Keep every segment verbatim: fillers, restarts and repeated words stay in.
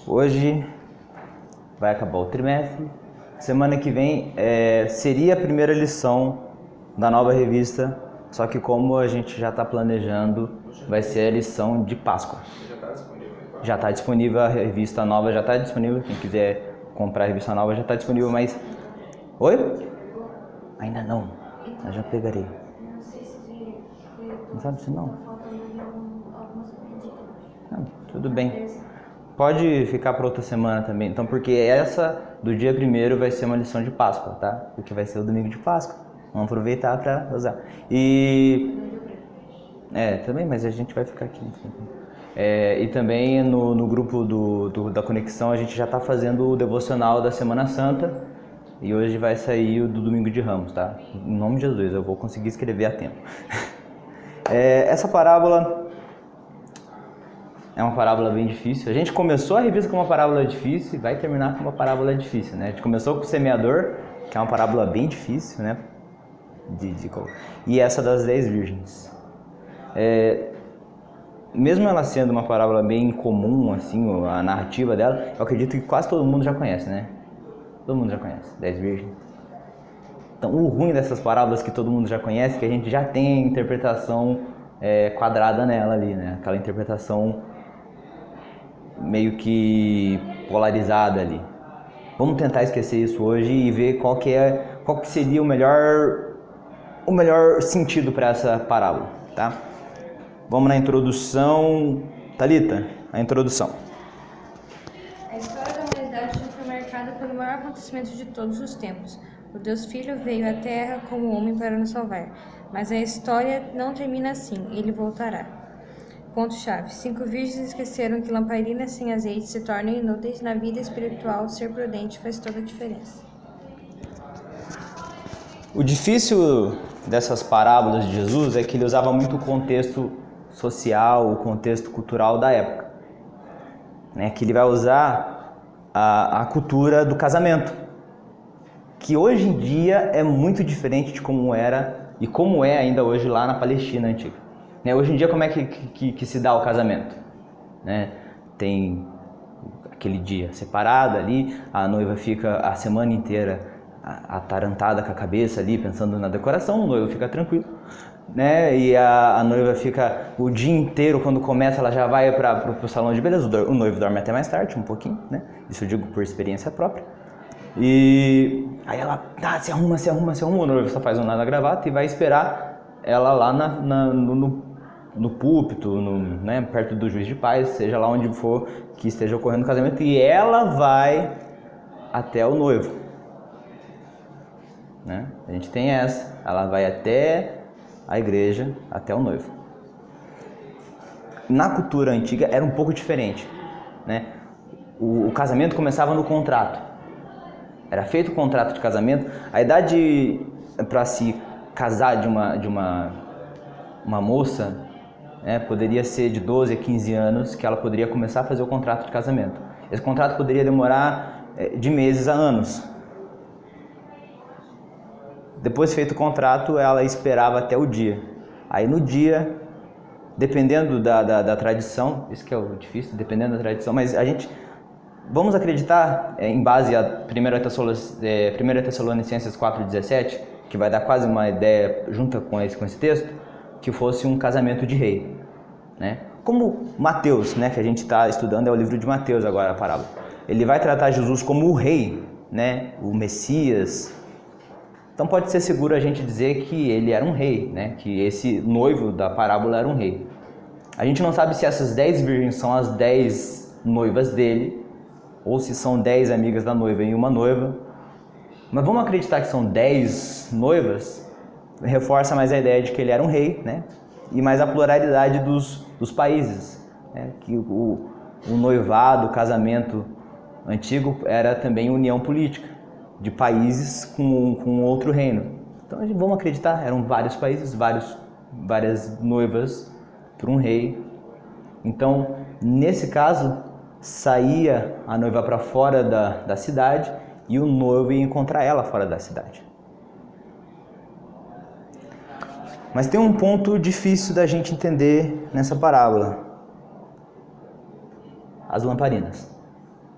Hoje vai acabar o trimestre. Semana que vem é, seria a primeira lição da nova revista, só que como a gente já está planejando, vai ser a lição de Páscoa. Já está disponível a revista nova, já está disponível. Quem quiser comprar a revista nova já está disponível, mas... Oi? Ainda não. Eu já pegarei. Não sabe se não? Não, tudo bem. Pode ficar para outra semana também. Então, porque essa do dia primeiro vai ser uma lição de Páscoa, tá? Porque vai ser o domingo de Páscoa. Vamos aproveitar para usar. E... É, também, mas a gente vai ficar aqui. É, e também no, no grupo do, do, da Conexão a gente já está fazendo o devocional da Semana Santa. E hoje vai sair o do Domingo de Ramos, tá? Em nome de Jesus, eu vou conseguir escrever a tempo. É, essa parábola é uma parábola bem difícil. A gente começou a revista com uma parábola difícil e vai terminar com uma parábola difícil, né? A gente começou com o semeador, que é uma parábola bem difícil, né? De, de... E essa das dez virgens. É, mesmo ela sendo uma parábola bem comum, assim, a narrativa dela, eu acredito que quase todo mundo já conhece, né? Todo mundo já conhece, dez virgens. Então, o ruim dessas parábolas que todo mundo já conhece é que a gente já tem a interpretação é, quadrada nela ali, né? Aquela interpretação meio que polarizada ali. Vamos tentar esquecer isso hoje e ver qual que é, qual que seria o melhor, o melhor sentido para essa parábola, tá? Vamos na introdução. Thalita, a introdução. A história da humanidade já foi marcada pelo maior acontecimento de todos os tempos. O Deus Filho veio à Terra como homem para nos salvar. Mas a história não termina assim, ele voltará. Ponto-chave. Cinco virgens esqueceram que lamparinas sem azeite se tornam inúteis. Na vida espiritual, ser prudente faz toda a diferença. O difícil dessas parábolas de Jesus é que ele usava muito o contexto social, o contexto cultural da época. Né? Que ele vai usar a, a cultura do casamento, que hoje em dia é muito diferente de como era e como é ainda hoje lá na Palestina antiga. Né? Hoje em dia, como é que, que, que se dá o casamento? Né? Tem aquele dia separado ali, a noiva fica a semana inteira atarantada com a cabeça ali, pensando na decoração, o noivo fica tranquilo, né? E a, a noiva fica o dia inteiro, quando começa, ela já vai para o salão de beleza, o noivo dorme até mais tarde, um pouquinho, né? Isso eu digo por experiência própria. E aí ela ah, se arruma, se arruma, se arruma, o noivo só faz um nó na gravata e vai esperar ela lá na, na, no, no, no púlpito, no, né, perto do juiz de paz, seja lá onde for que esteja ocorrendo o casamento, e ela vai até o noivo. Né? A gente tem essa, ela vai até a igreja, até o noivo. Na cultura antiga era um pouco diferente, né? O, o casamento começava no contrato. Era feito o contrato de casamento. A idade para se casar de uma, de uma, uma moça, né, poderia ser de doze a quinze anos, que ela poderia começar a fazer o contrato de casamento. Esse contrato poderia demorar de meses a anos. Depois feito o contrato, ela esperava até o dia. Aí no dia, dependendo da, da, da tradição, isso que é o difícil, dependendo da tradição, mas a gente... Vamos acreditar, é, em base a primeira Tessalonicenses quatro, dezessete, que vai dar quase uma ideia junta com esse, com esse texto, que fosse um casamento de rei. Né? Como Mateus, né, que a gente está estudando, é o livro de Mateus agora, a parábola. Ele vai tratar Jesus como o rei, né, o Messias. Então pode ser seguro a gente dizer que ele era um rei, né, que esse noivo da parábola era um rei. A gente não sabe se essas dez virgens são as dez noivas dele, ou se são dez amigas da noiva e uma noiva, mas vamos acreditar que são dez noivas, reforça mais a ideia de que ele era um rei, né? E mais a pluralidade dos, dos países, né? Que o, o noivado, o casamento antigo era também união política de países com, com outro reino. Então vamos acreditar, eram vários países, vários, várias noivas para um rei. Então, nesse caso, saía a noiva para fora da, da cidade e o noivo ia encontrar ela fora da cidade. Mas tem um ponto difícil da gente entender nessa parábola: as lamparinas.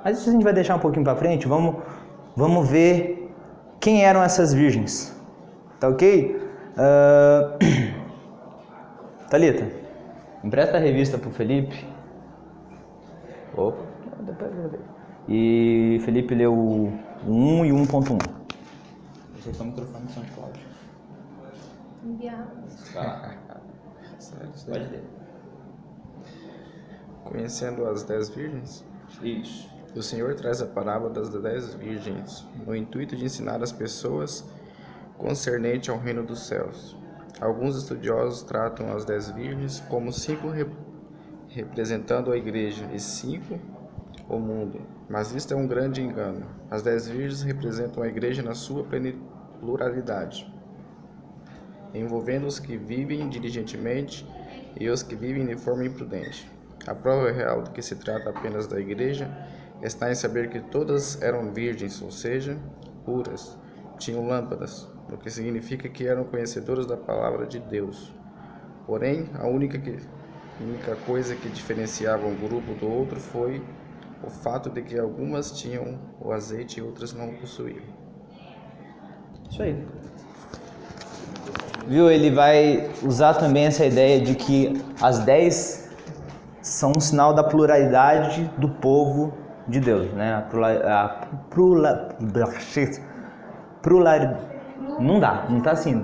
Mas isso a gente vai deixar um pouquinho para frente. Vamos, vamos ver quem eram essas virgens. Tá ok? Uh... Thalita, empresta a revista pro Felipe. Opa. E Felipe leu o um e o um ponto um. Esse aqui é o microfone do SoundCloud. Enviar. Pode ler. Conhecendo as dez virgens? Isso. O Senhor traz a parábola das dez virgens no intuito de ensinar as pessoas concernente ao reino dos céus. Alguns estudiosos tratam as dez virgens como cinco rep representando a igreja e cinco o mundo, mas isto é um grande engano. As dez virgens representam a igreja na sua pluralidade, envolvendo os que vivem diligentemente e os que vivem de forma imprudente. A prova real de que se trata apenas da igreja está em saber que todas eram virgens, ou seja, puras, tinham lâmpadas, o que significa que eram conhecedoras da palavra de Deus. Porém, a única, que, única coisa que diferenciava um grupo do outro foi o fato de que algumas tinham o azeite e outras não o possuíam. Isso aí. Viu? Ele vai usar também essa ideia de que as dez são um sinal da pluralidade do povo de Deus, né? A pluralidade. Plural, não dá, não tá assim.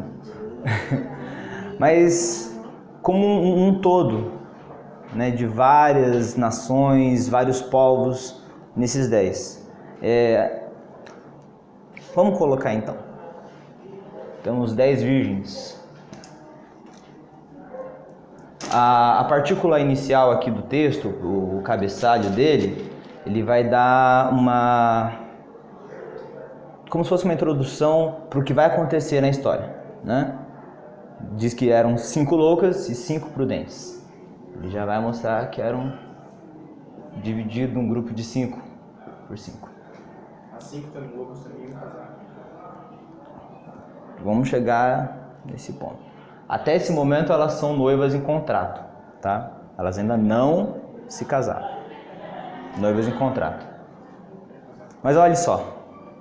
Mas como um, um todo, né? De várias nações, vários povos nesses dez. É... Vamos colocar então. Temos dez virgens. A, a partícula inicial aqui do texto, o, o cabeçalho dele, ele vai dar uma... como se fosse uma introdução para o que vai acontecer na história, né? Diz que eram cinco loucas e cinco prudentes. Ele já vai mostrar que eram divididos num grupo de cinco por cinco. As cinco também loucas também iam casar. Vamos chegar nesse ponto. Até esse momento elas são noivas em contrato, tá? Elas ainda não se casaram. Noivas em contrato. Mas olha só.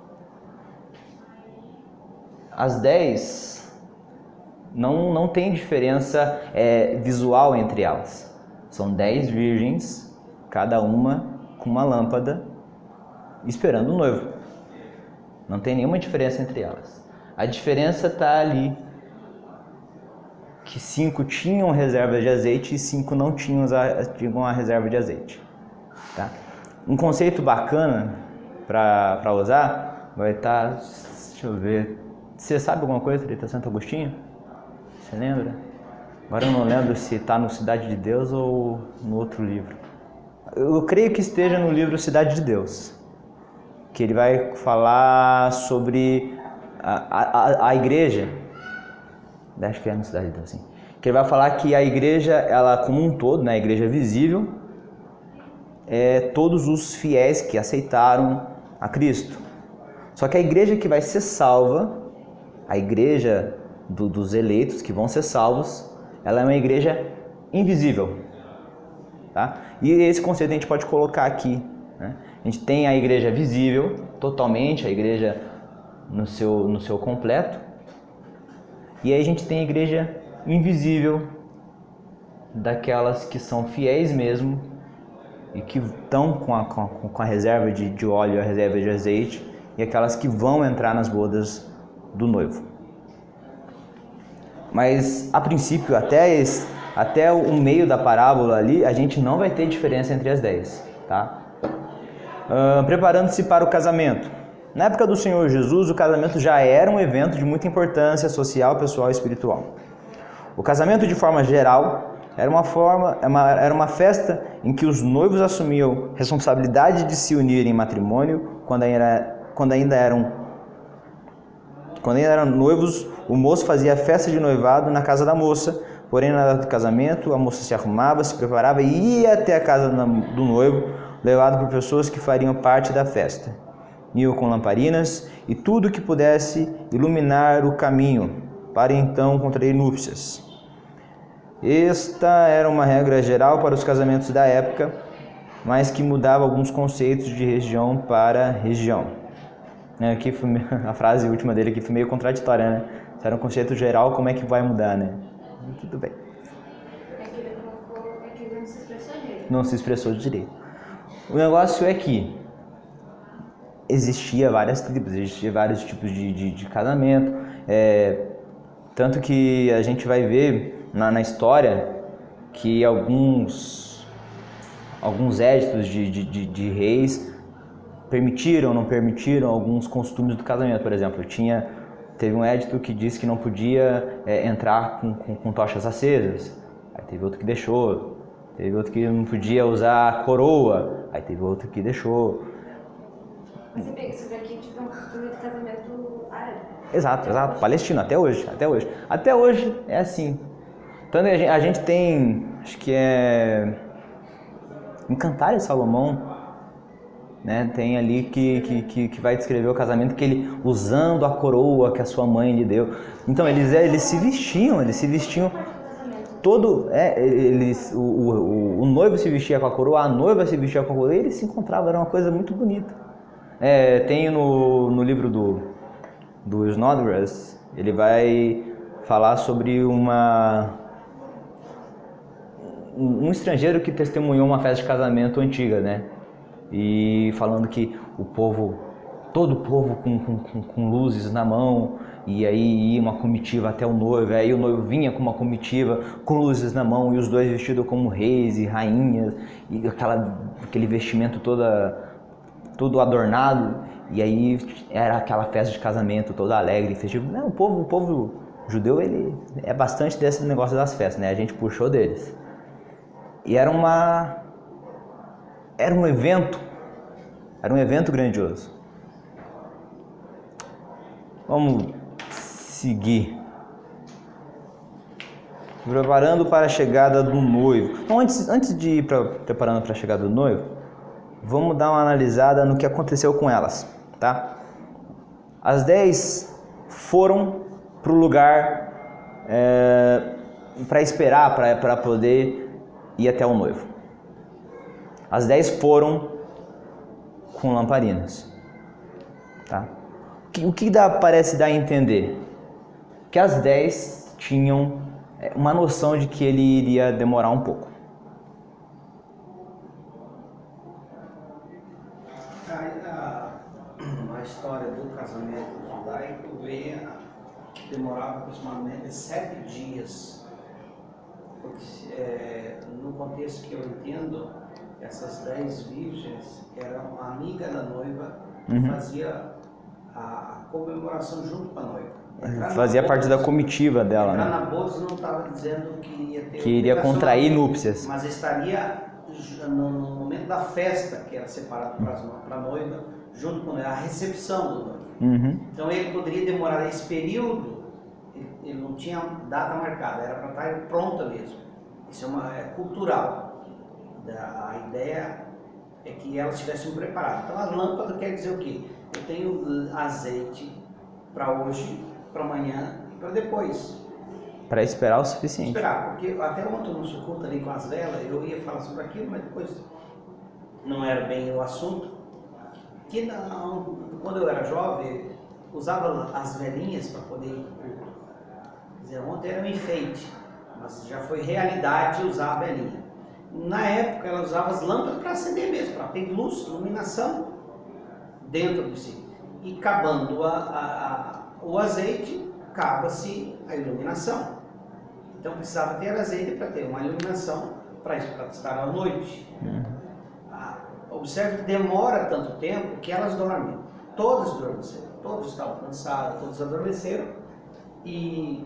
As dez não, não tem diferença é, visual entre elas. São dez virgens, cada uma com uma lâmpada, esperando o noivo. Não tem nenhuma diferença entre elas. A diferença está ali, que cinco tinham reserva de azeite e cinco não tinham, tinham a reserva de azeite. Tá? Um conceito bacana para usar vai estar, tá, deixa eu ver, você sabe alguma coisa de Santo Agostinho? Você lembra? Agora eu não lembro se está no Cidade de Deus ou no outro livro. Eu creio que esteja no livro Cidade de Deus, que ele vai falar sobre a, a, a igreja, acho que é no Cidade de Deus, sim, que ele vai falar que a igreja, ela como um todo, né, a igreja visível, é todos os fiéis que aceitaram a Cristo. Só que a igreja que vai ser salva, a igreja do, dos eleitos que vão ser salvos, ela é uma igreja invisível. Tá? E esse conceito a gente pode colocar aqui, né? A gente tem a igreja visível, totalmente, a igreja no seu, no seu completo. E aí a gente tem a igreja invisível, daquelas que são fiéis mesmo e que estão com a, com, com a reserva de, de óleo, a reserva de azeite, e aquelas que vão entrar nas bodas do noivo. Mas a princípio, até, esse, até o meio da parábola ali, a gente não vai ter diferença entre as dez, tá? Uh, preparando-se para o casamento. Na época do Senhor Jesus, o casamento já era um evento de muita importância social, pessoal e espiritual. O casamento, de forma geral, era uma, forma, era uma festa em que os noivos assumiam responsabilidade de se unir em matrimônio quando ainda, quando ainda eram Quando ainda eram noivos, o moço fazia a festa de noivado na casa da moça, porém na data do casamento, a moça se arrumava, se preparava e ia até a casa do noivo, levado por pessoas que fariam parte da festa. Iam com lamparinas e tudo que pudesse iluminar o caminho, para então contrair núpcias. Esta era uma regra geral para os casamentos da época, mas que mudava alguns conceitos de região para região. Aqui foi a frase última dele aqui foi meio contraditória, né? Se era um conceito geral, como é que vai mudar, né? Tudo bem. É que ele colocou, é que ele não se expressou direito. Não se expressou direito. O negócio é que existia várias tribos, existia vários tipos de, de, de casamento, é, tanto que a gente vai ver na, na história que alguns, alguns éditos de, de, de, de reis permitiram ou não permitiram alguns costumes do casamento. Por exemplo, tinha, teve um édito que disse que não podia é, entrar com, com, com tochas acesas, aí teve outro que deixou, teve outro que não podia usar coroa, aí teve outro que deixou. Mas você pega isso daqui tipo um costume de casamento árabe. Exato, exato, palestino, até hoje, até hoje. Até hoje é assim. Tanto a gente, a gente tem, acho que é em Cantares de Salomão, né, tem ali que, que, que vai descrever o casamento, que ele usando a coroa que a sua mãe lhe deu. Então eles, eles se vestiam, eles se vestiam todo, é, eles, o, o, o noivo se vestia com a coroa, a noiva se vestia com a coroa, e eles se encontravam, era uma coisa muito bonita. É, tem no, no livro do, do Snodgrass, ele vai falar sobre uma um, um estrangeiro que testemunhou uma festa de casamento antiga, né? E falando que o povo, todo o povo com, com, com luzes na mão, e aí ia uma comitiva até o noivo, aí o noivo vinha com uma comitiva com luzes na mão, e os dois vestidos como reis e rainhas, e aquela, aquele vestimento toda, todo adornado, e aí era aquela festa de casamento toda alegre, festiva. Não, o povo, o povo judeu, ele é bastante desse negócio das festas, né? A gente puxou deles. E era uma... Era um evento, era um evento grandioso. Vamos seguir. Preparando para a chegada do noivo. Então, antes, antes de ir pra, preparando para a chegada do noivo, vamos dar uma analisada no que aconteceu com elas, tá? As dez foram para o lugar é, para esperar, para poder ir até o noivo. As dez foram com lamparinas, tá? O que, o que dá, parece dar a entender? Que as dez tinham uma noção de que ele iria demorar um pouco. Na história do casamento judaico, vê que demorava aproximadamente sete dias. Porque, é, no contexto que eu entendo, essas dez virgens eram amiga da noiva que uhum. fazia a, a comemoração junto com a noiva. Entrar fazia parte da comitiva dela, entrar né? na bodas não estava dizendo que ia ter que iria contrair núpcias, mas estaria no, no momento da festa, que era separado para a noiva, junto com a recepção do noivo. Uhum. Então ele poderia demorar esse período, ele, ele não tinha data marcada, era para estar pronta mesmo. Isso é, uma, é cultural. A ideia é que elas estivessem preparadas. Então a lâmpada quer dizer o quê? Eu tenho azeite para hoje, para amanhã e para depois. Para esperar o suficiente. Esperar, porque até ontem no Sukkot ali com as velas, eu ia falar sobre aquilo, mas depois não era bem o assunto. Que não, quando eu era jovem, usava as velinhas para poder ir para o culto. Quer dizer, ontem era um enfeite, mas já foi realidade usar a velinha. Na época, ela usava as lâmpadas para acender mesmo, para ter luz, iluminação dentro de si. E acabando a, a, a, o azeite, acaba-se a iluminação. Então precisava ter azeite para ter uma iluminação para estar à noite. Uhum. Ah, observe que demora tanto tempo que elas dormem. Todas adormeceram, todos estavam cansados, todos adormeceram. E,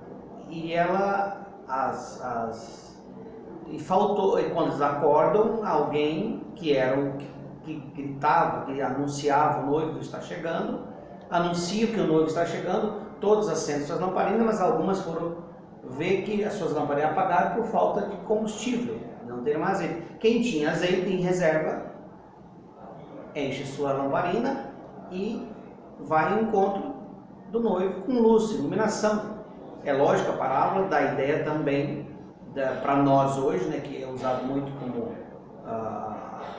e ela, as, as, e faltou, e quando eles acordam, alguém que era o que, que gritava, que anunciava o noivo está chegando, anuncia que o noivo está chegando, todos acendem suas lamparinas, mas algumas foram ver que as suas lamparinas apagaram por falta de combustível, não ter mais azeite. Quem tinha azeite em reserva, enche sua lamparina e vai ao encontro do noivo com luz, iluminação. É lógico, a parábola dá ideia também para nós hoje, né, que é usado muito como uh,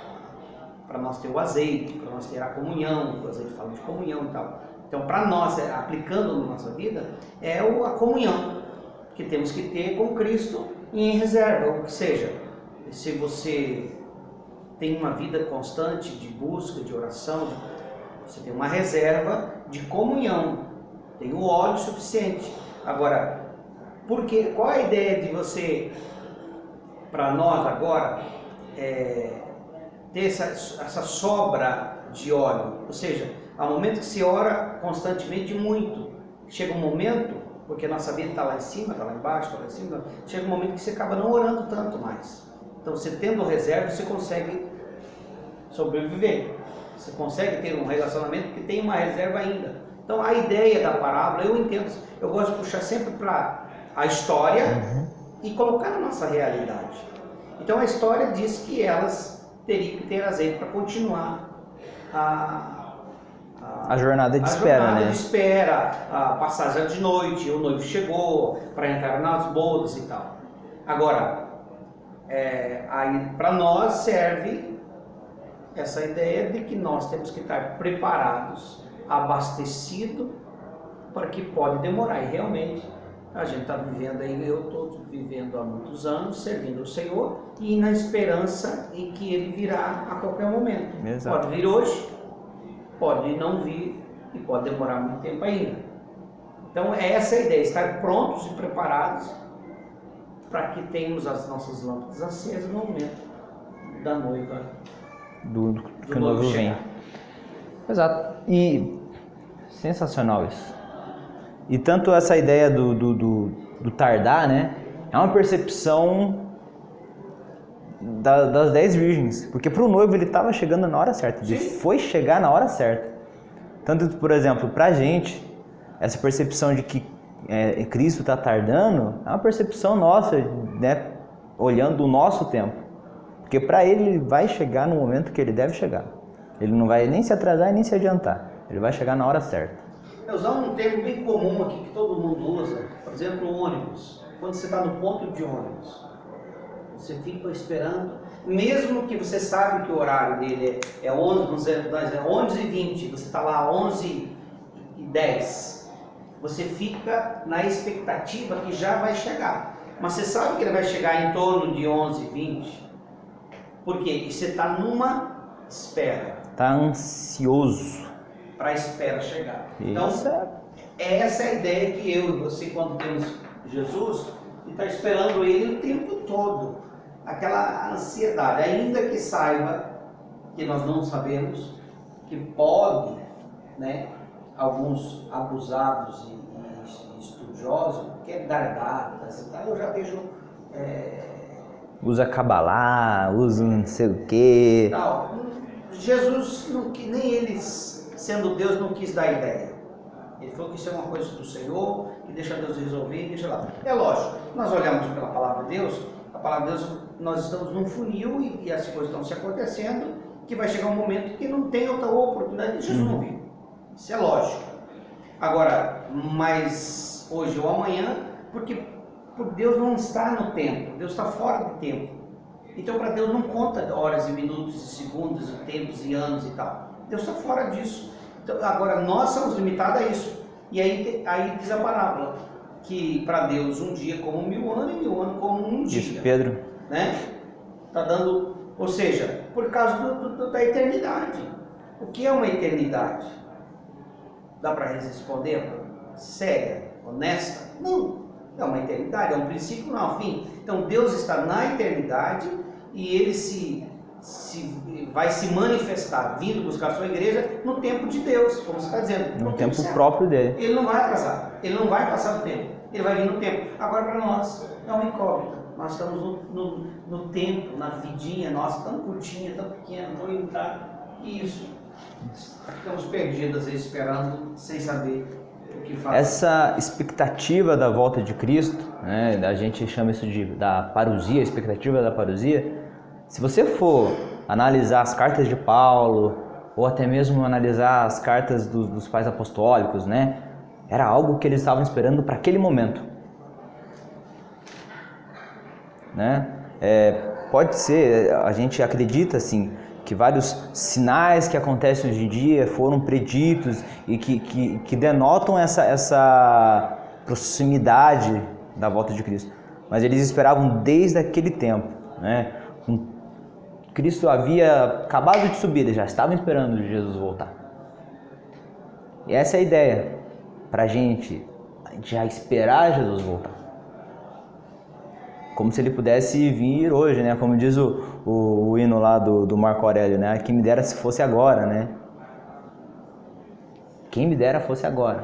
nós ter o azeite, para nós ter a comunhão, o azeite fala de comunhão e tal. Então, para nós, aplicando na nossa vida, é a comunhão que temos que ter com Cristo e em reserva, ou seja, se você tem uma vida constante de busca, de oração, você tem uma reserva de comunhão, tem o óleo suficiente. Agora, porque, qual a ideia de você, para nós agora, é, ter essa, essa sobra de óleo? Ou seja, há momentos que se ora constantemente muito, chega um momento, porque a nossa vida está lá em cima, está lá embaixo, está lá em cima, chega um momento que você acaba não orando tanto mais. Então, você tendo reserva, você consegue sobreviver, você consegue ter um relacionamento que tem uma reserva ainda. Então, a ideia da parábola, eu entendo, eu gosto de puxar sempre para a história uhum. e colocar na nossa realidade. Então, a história diz que elas teriam que ter azeite para continuar a, a, a jornada de a espera, jornada né? de espera, a passagem de noite, o noivo chegou para entrar nas bodas e tal. Agora, é, aí para nós serve essa ideia de que nós temos que estar preparados, abastecidos, para que pode demorar. E realmente a gente está vivendo aí, eu estou vivendo há muitos anos, servindo o Senhor e na esperança em que Ele virá a qualquer momento. Exato. Pode vir hoje, pode não vir e pode demorar muito tempo ainda. Então é essa a ideia, estar prontos e preparados para que tenhamos as nossas lâmpadas acesas no momento da noiva. Do, do que o noivo vem. Exato. E sensacional isso. E tanto essa ideia do, do, do, do tardar, né? É uma percepção da, das dez virgens. Porque para o noivo ele estava chegando na hora certa. Ele Sim. foi chegar na hora certa. Tanto, por exemplo, para a gente, essa percepção de que é, Cristo está tardando é uma percepção nossa, né? Olhando o nosso tempo. Porque para ele, ele vai chegar no momento que ele deve chegar. Ele não vai nem se atrasar e nem se adiantar. Ele vai chegar na hora certa. Eu usar um termo bem comum aqui que todo mundo usa, por exemplo, o ônibus. Quando você está no ponto de ônibus, você fica esperando, mesmo que você sabe que o horário dele é onze e vinte, você está lá onze e dez, você fica na expectativa que já vai chegar. Mas você sabe que ele vai chegar em torno de onze e vinte. Por quê? Porque você está numa espera. Está ansioso. Para a espera chegar. Isso. Então, é essa a ideia que eu e você, quando temos Jesus, está esperando Ele o tempo todo. Aquela ansiedade, ainda que saiba que nós não sabemos, que pode, né, alguns abusados e, e estudiosos, querem dar datas, eu já vejo... É, usa cabalá, usa não sei o quê. Não, Jesus, não, nem ele, sendo Deus, não quis dar ideia. Ele falou que isso é uma coisa do Senhor, que deixa Deus resolver e deixa lá. É lógico, nós olhamos pela palavra de Deus, a palavra de Deus, nós estamos num funil e, e as coisas estão se acontecendo, que vai chegar um momento que não tem outra oportunidade de Jesus não vir. Isso é lógico. Agora, mas hoje ou amanhã, porque por Deus não está no tempo, Deus está fora de tempo. Então para Deus não conta horas e minutos e segundos e tempos e anos e tal. Deus está fora disso. Então, agora nós somos limitados a isso. E aí, aí diz a parábola, que para Deus um dia como mil anos e mil anos como um dia. Isso, Pedro. Né? Tá dando, ou seja, por causa do, do, da eternidade. O que é uma eternidade? Dá para responder? Séria? Honesta? Não. É uma eternidade, é um princípio, não é um fim. Então Deus está na eternidade e Ele se, se, vai se manifestar, vindo buscar a sua igreja no tempo de Deus, como você está dizendo. No, no tempo, tempo próprio dele. Ele não vai atrasar, Ele não vai passar do tempo, Ele vai vir no tempo. Agora para nós é uma incógnita. Nós estamos no, no, no tempo, na vidinha nossa, tão curtinha, tão pequena, vou entrar, e isso. Ficamos perdidos, às vezes, esperando, sem saber o que fazer. Essa expectativa da volta de Cristo, né, a gente chama isso de da parousia, expectativa da parousia. Se você for analisar as cartas de Paulo, ou até mesmo analisar as cartas dos, dos pais apostólicos, né, era algo que eles estavam esperando para aquele momento. Né? É, pode ser, a gente acredita assim, que vários sinais que acontecem hoje em dia foram preditos e que, que, que denotam essa, essa proximidade da volta de Cristo. Mas eles esperavam desde aquele tempo, né? Cristo havia acabado de subir, eles já estavam esperando Jesus voltar. E essa é a ideia, para a gente já esperar Jesus voltar. Como se ele pudesse vir hoje, né? Como diz o, o, o hino lá do, do Marco Aurélio, né? Quem me dera se fosse agora, né? Quem me dera fosse agora.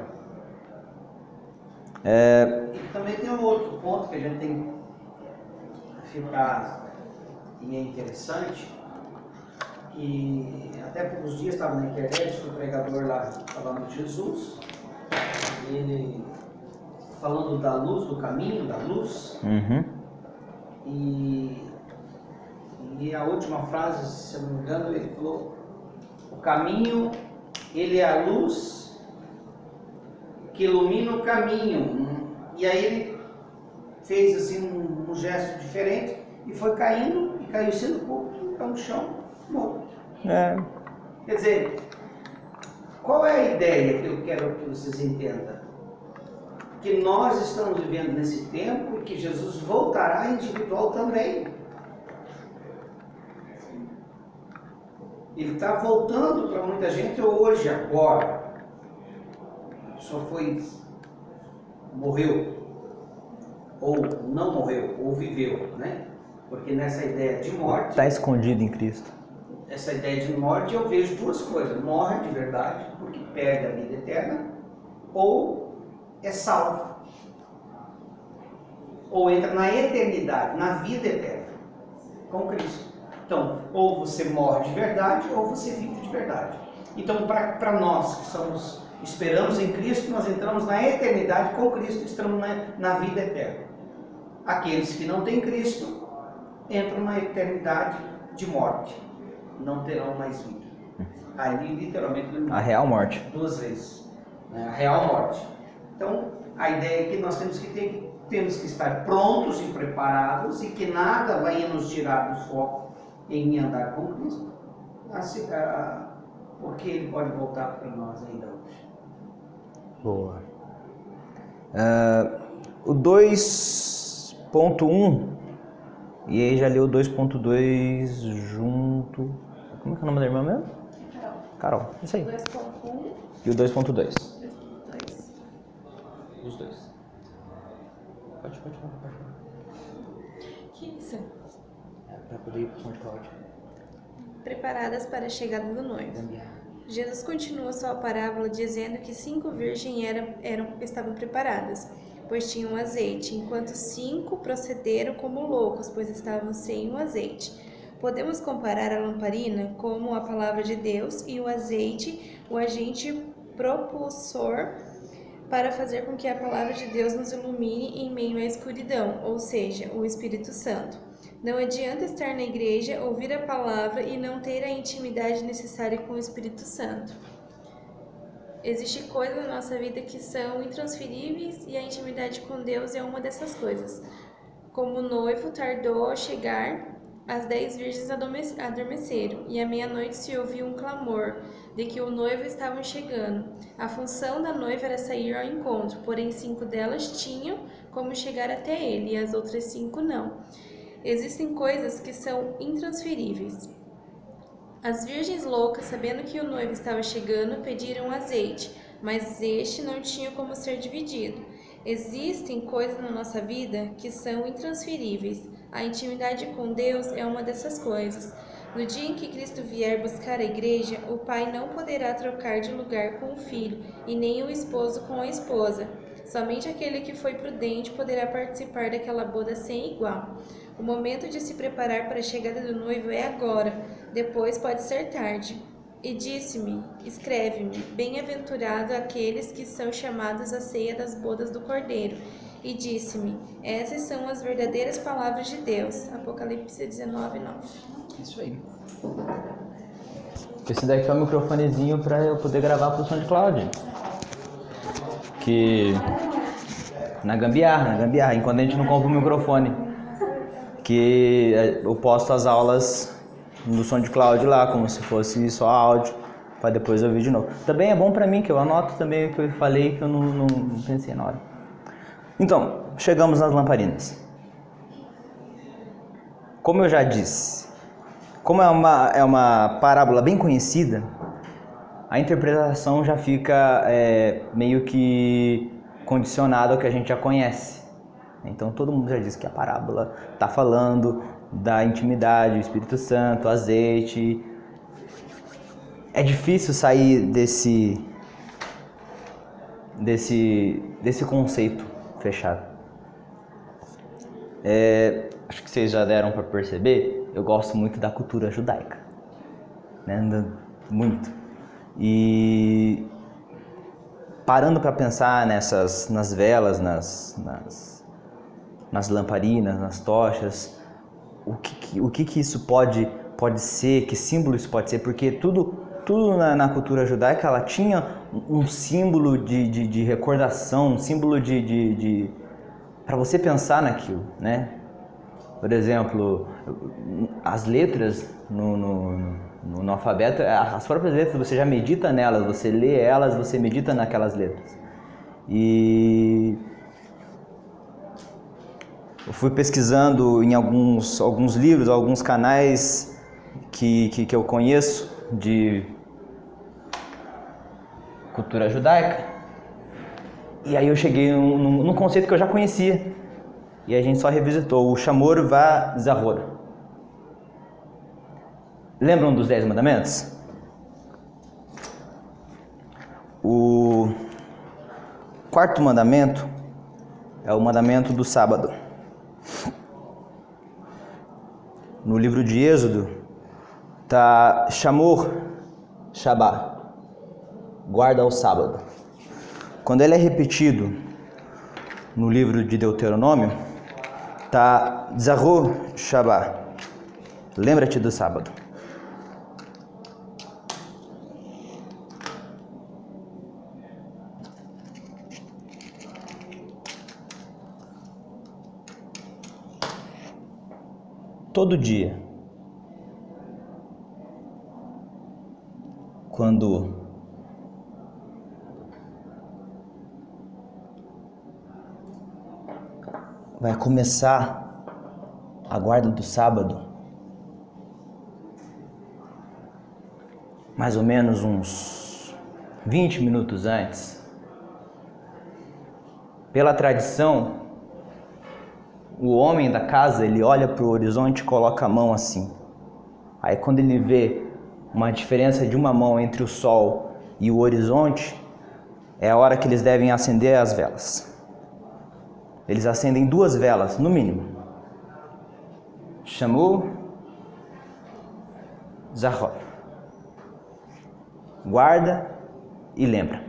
É... E também tem um outro ponto que a gente tem que ficar, e é interessante, que até poucos dias estava na internet um pregador lá falando de Jesus, ele falando da luz, do caminho, da luz, Uhum. e, e a última frase, se eu não me engano, ele falou: o caminho, ele é a luz que ilumina o caminho. E aí ele fez assim um, um gesto diferente e foi caindo, e caiu sendo pouco, caiu no chão, morto. É. Quer dizer, qual é a ideia que eu quero que vocês entendam? Que nós estamos vivendo nesse tempo e que Jesus voltará individual também. Ele está voltando para muita gente hoje, agora. Só foi, morreu, ou não morreu, ou viveu, né? Porque nessa ideia de morte... Está escondido em Cristo. Essa ideia de morte, eu vejo duas coisas: morre de verdade, porque perde a vida eterna, ou é salvo, ou entra na eternidade, na vida eterna, com Cristo. Então, ou você morre de verdade, ou você vive de verdade. Então, para nós que somos, esperamos em Cristo, nós entramos na eternidade com Cristo, estamos na, na vida eterna. Aqueles que não têm Cristo entram na eternidade de morte, não terão mais vida. Ali, literalmente, A real morte. Duas vezes, né? A real morte. Então, a ideia é que nós temos que ter, temos que estar prontos e preparados, e que nada vai nos tirar do foco em andar com Cristo, porque Ele pode voltar para nós ainda hoje. Boa. Uh, o dois ponto um, e aí já leu o dois ponto dois junto. Como é que é o nome da irmã mesmo? Carol. Carol, isso aí. dois ponto um E o dois ponto dois. dois. Os dois. Pode, pode falar, pode falar. Que isso? É para poder ir para o SoundCloud. Preparadas para a chegada do noivo. Jesus continua sua parábola dizendo que cinco virgens eram, eram, estavam preparadas, pois tinham azeite, enquanto cinco procederam como loucos, pois estavam sem o azeite. Podemos comparar a lamparina como a palavra de Deus e o azeite, o agente propulsor para fazer com que a palavra de Deus nos ilumine em meio à escuridão, ou seja, o Espírito Santo. Não adianta estar na igreja, ouvir a palavra e não ter a intimidade necessária com o Espírito Santo. Existem coisas na nossa vida que são intransferíveis e a intimidade com Deus é uma dessas coisas. Como o noivo tardou a chegar, as dez virgens adormeceram, e à meia-noite se ouviu um clamor de que o noivo estava chegando. A função da noiva era sair ao encontro, porém cinco delas tinham como chegar até ele, e as outras cinco não. Existem coisas que são intransferíveis. As virgens loucas, sabendo que o noivo estava chegando, pediram azeite, mas este não tinha como ser dividido. Existem coisas na nossa vida que são intransferíveis. A intimidade com Deus é uma dessas coisas. No dia em que Cristo vier buscar a igreja, o pai não poderá trocar de lugar com o filho, e nem o esposo com a esposa. Somente aquele que foi prudente poderá participar daquela boda sem igual. O momento de se preparar para a chegada do noivo é agora, depois pode ser tarde. E disse-me, escreve-me, bem-aventurado aqueles que são chamados à ceia das bodas do Cordeiro. E disse-me, essas são as verdadeiras palavras de Deus. Apocalipse dezenove, nove. Isso aí. Esse daqui é o microfonezinho para eu poder gravar pro SoundCloud. Que... Na gambiarra, na gambiarra, enquanto a gente não compra o microfone. Que eu posto as aulas no SoundCloud lá, como se fosse só áudio, para depois ouvir de novo. Também é bom para mim, que eu anoto também o que eu falei, que eu não, não, não pensei na hora. Então, chegamos nas lamparinas. Como eu já disse, como é uma, é uma parábola bem conhecida, a interpretação já fica é, meio que condicionada ao que a gente já conhece. Então todo mundo já diz que a parábola está falando da intimidade, o Espírito Santo, o azeite. É difícil sair desse, desse, desse conceito fechado. É, acho que vocês já deram para perceber, eu gosto muito da cultura judaica, né? Muito. E parando para pensar nessas, nas velas, nas, nas, nas lamparinas, nas tochas, o que, o que, que isso pode, pode ser, que símbolo isso pode ser, porque tudo, tudo na, na cultura judaica ela tinha um símbolo de, de, de recordação, um símbolo de, de, de para você pensar naquilo, né? Por exemplo, as letras no, no, no, no alfabeto, as próprias letras, você já medita nelas, você lê elas, você medita naquelas letras. E eu fui pesquisando em alguns, alguns livros, alguns canais que, que, que eu conheço de cultura judaica. E aí eu cheguei num, num, num conceito que eu já conhecia. E a gente só revisitou, o Shamor Va'Zahor. Lembram dos Dez Mandamentos? O quarto mandamento é o mandamento do sábado. No livro de Êxodo está Shamor Shabbat, guarda o sábado. Quando ele é repetido no livro de Deuteronômio, está Zahor Shabbat, lembra-te do sábado. Todo dia, quando vai começar a guarda do sábado, mais ou menos uns vinte minutos antes, pela tradição, o homem da casa, ele olha para o horizonte e coloca a mão assim. Aí quando ele vê uma diferença de uma mão entre o sol e o horizonte, é a hora que eles devem acender as velas. Eles acendem duas velas, no mínimo. Chamou Zahor. Guarda e lembra.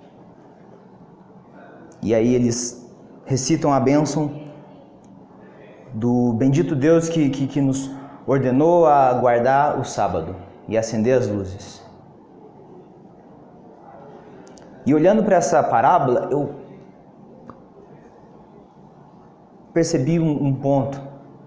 E aí eles recitam a bênção do bendito Deus que, que, que nos ordenou a guardar o sábado e acender as luzes. E olhando para essa parábola, eu percebi um, um ponto.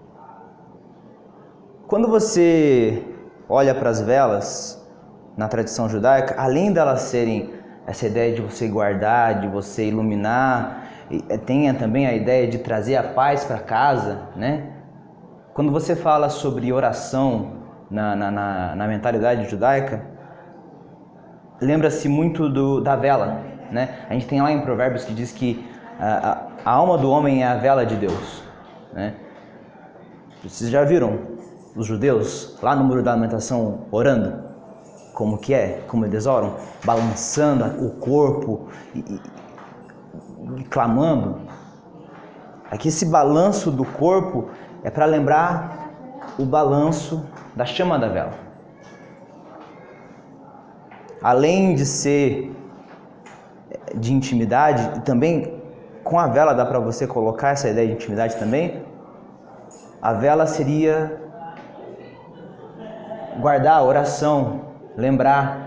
Quando você olha para as velas na tradição judaica, além delas serem essa ideia de você guardar, de você iluminar, tem também a ideia de trazer a paz para casa, né? Quando você fala sobre oração na, na, na, na mentalidade judaica, lembra-se muito do, da vela, né? A gente tem lá em Provérbios que diz que a, a, a alma do homem é a vela de Deus, né? Vocês já viram os judeus lá no Muro da Lamentação orando? Como que é? Como eles oram? Balançando o corpo e, e, e clamando. Aqui esse balanço do corpo é para lembrar o balanço da chama da vela. Além de ser de intimidade, e também com a vela dá para você colocar essa ideia de intimidade também, a vela seria guardar a oração, lembrar.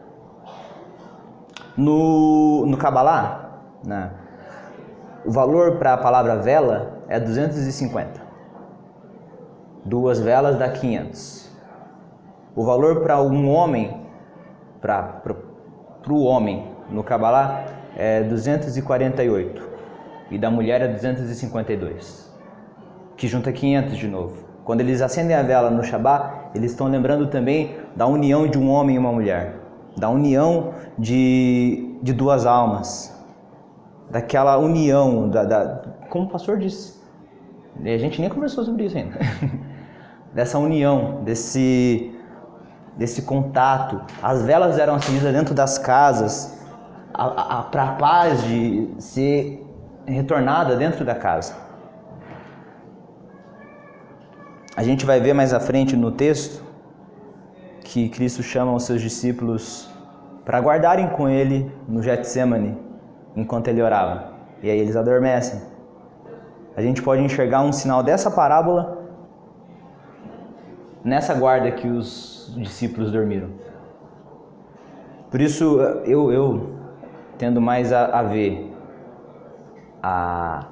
No, no Kabbalah, né, o valor para a palavra vela é duzentos e cinquenta. Duas velas dá quinhentos. O valor para um homem, para o homem no Kabbalah, é duzentos e quarenta e oito e da mulher é duzentos e cinquenta e dois, que junta quinhentos de novo. Quando eles acendem a vela no Shabbat, eles estão lembrando também da união de um homem e uma mulher, da união de, de duas almas, daquela união, da, da, como o pastor disse, e a gente nem conversou sobre isso ainda, dessa união, desse, desse contato. As velas eram acendidas dentro das casas para a paz de ser retornada dentro da casa. A gente vai ver mais à frente no texto que Cristo chama os seus discípulos para guardarem com ele no Getsemane enquanto ele orava. E aí eles adormecem. A gente pode enxergar um sinal dessa parábola nessa guarda que os discípulos dormiram. Por isso eu, eu tendo mais a, a ver a,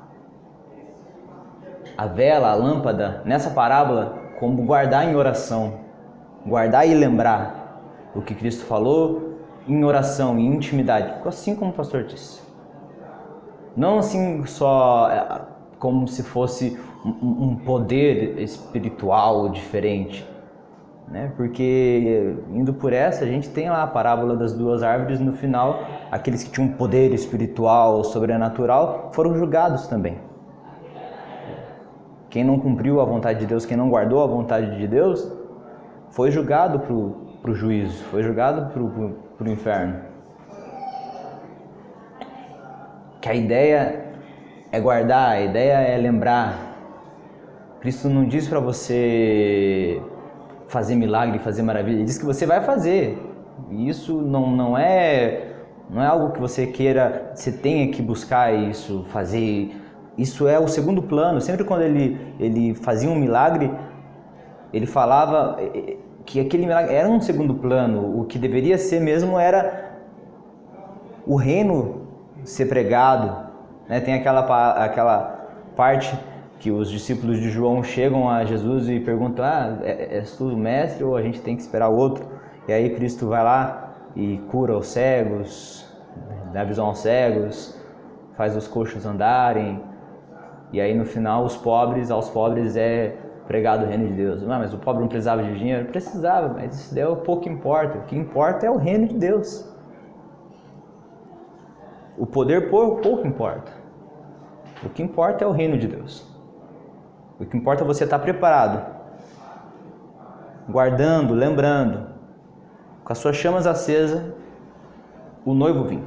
a vela, a lâmpada, nessa parábola, como guardar em oração. Guardar e lembrar o que Cristo falou em oração, em intimidade, assim como o pastor disse. Não assim só como se fosse um, um poder espiritual diferente, né? Porque indo por essa, a gente tem lá a parábola das duas árvores, no final, aqueles que tinham um poder espiritual, sobrenatural, foram julgados também. Quem não cumpriu a vontade de Deus, quem não guardou a vontade de Deus, foi julgado para o juízo, foi julgado para o inferno. Que a ideia é guardar, a ideia é lembrar. Cristo não diz para você fazer milagre, fazer maravilha, ele diz que você vai fazer. E isso não, não, é, não é algo que você queira, você tenha que buscar isso, fazer. Isso é o segundo plano. Sempre quando ele, ele fazia um milagre, ele falava que aquele milagre era um segundo plano. O que deveria ser mesmo era o reino ser pregado, né? Tem aquela, aquela parte que os discípulos de João chegam a Jesus e perguntam: ah, és tu o mestre ou a gente tem que esperar o outro? E aí Cristo vai lá e cura os cegos, dá visão aos cegos, faz os coxos andarem, e aí no final os pobres, aos pobres é pregado o reino de Deus. Não, mas o pobre não precisava de dinheiro? Precisava, mas isso daí é o pouco que importa. O que importa é o reino de Deus. O poder pouco, pouco importa. O que importa é o reino de Deus. O que importa é você estar preparado, guardando, lembrando, com as suas chamas acesas, o noivo vir.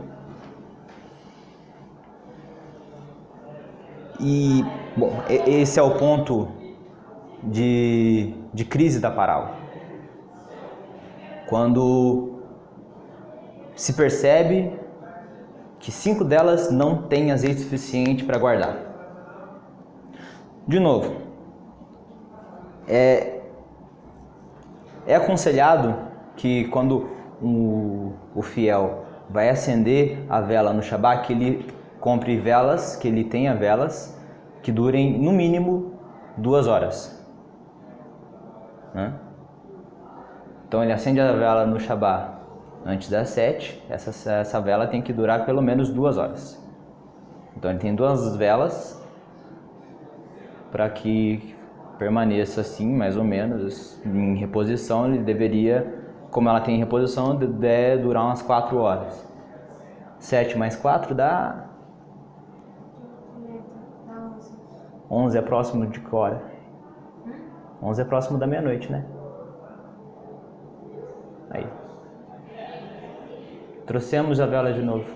E, bom, esse é o ponto de, de crise da parábola. Quando se percebe que cinco delas não têm azeite suficiente para guardar. De novo, é, é aconselhado que quando o, o fiel vai acender a vela no Shabbat, que ele compre velas, que ele tenha velas que durem no mínimo duas horas. Né? Então ele acende a vela no Shabbat antes das sete, essa, essa vela tem que durar pelo menos duas horas. Então ele tem duas velas para que permaneça assim, mais ou menos, em reposição. Ele deveria, como ela tem em reposição, deve durar umas quatro horas. sete mais quatro dá... onze é próximo de que hora? onze é próximo da meia-noite, né? Aí. Trouxemos a vela de novo.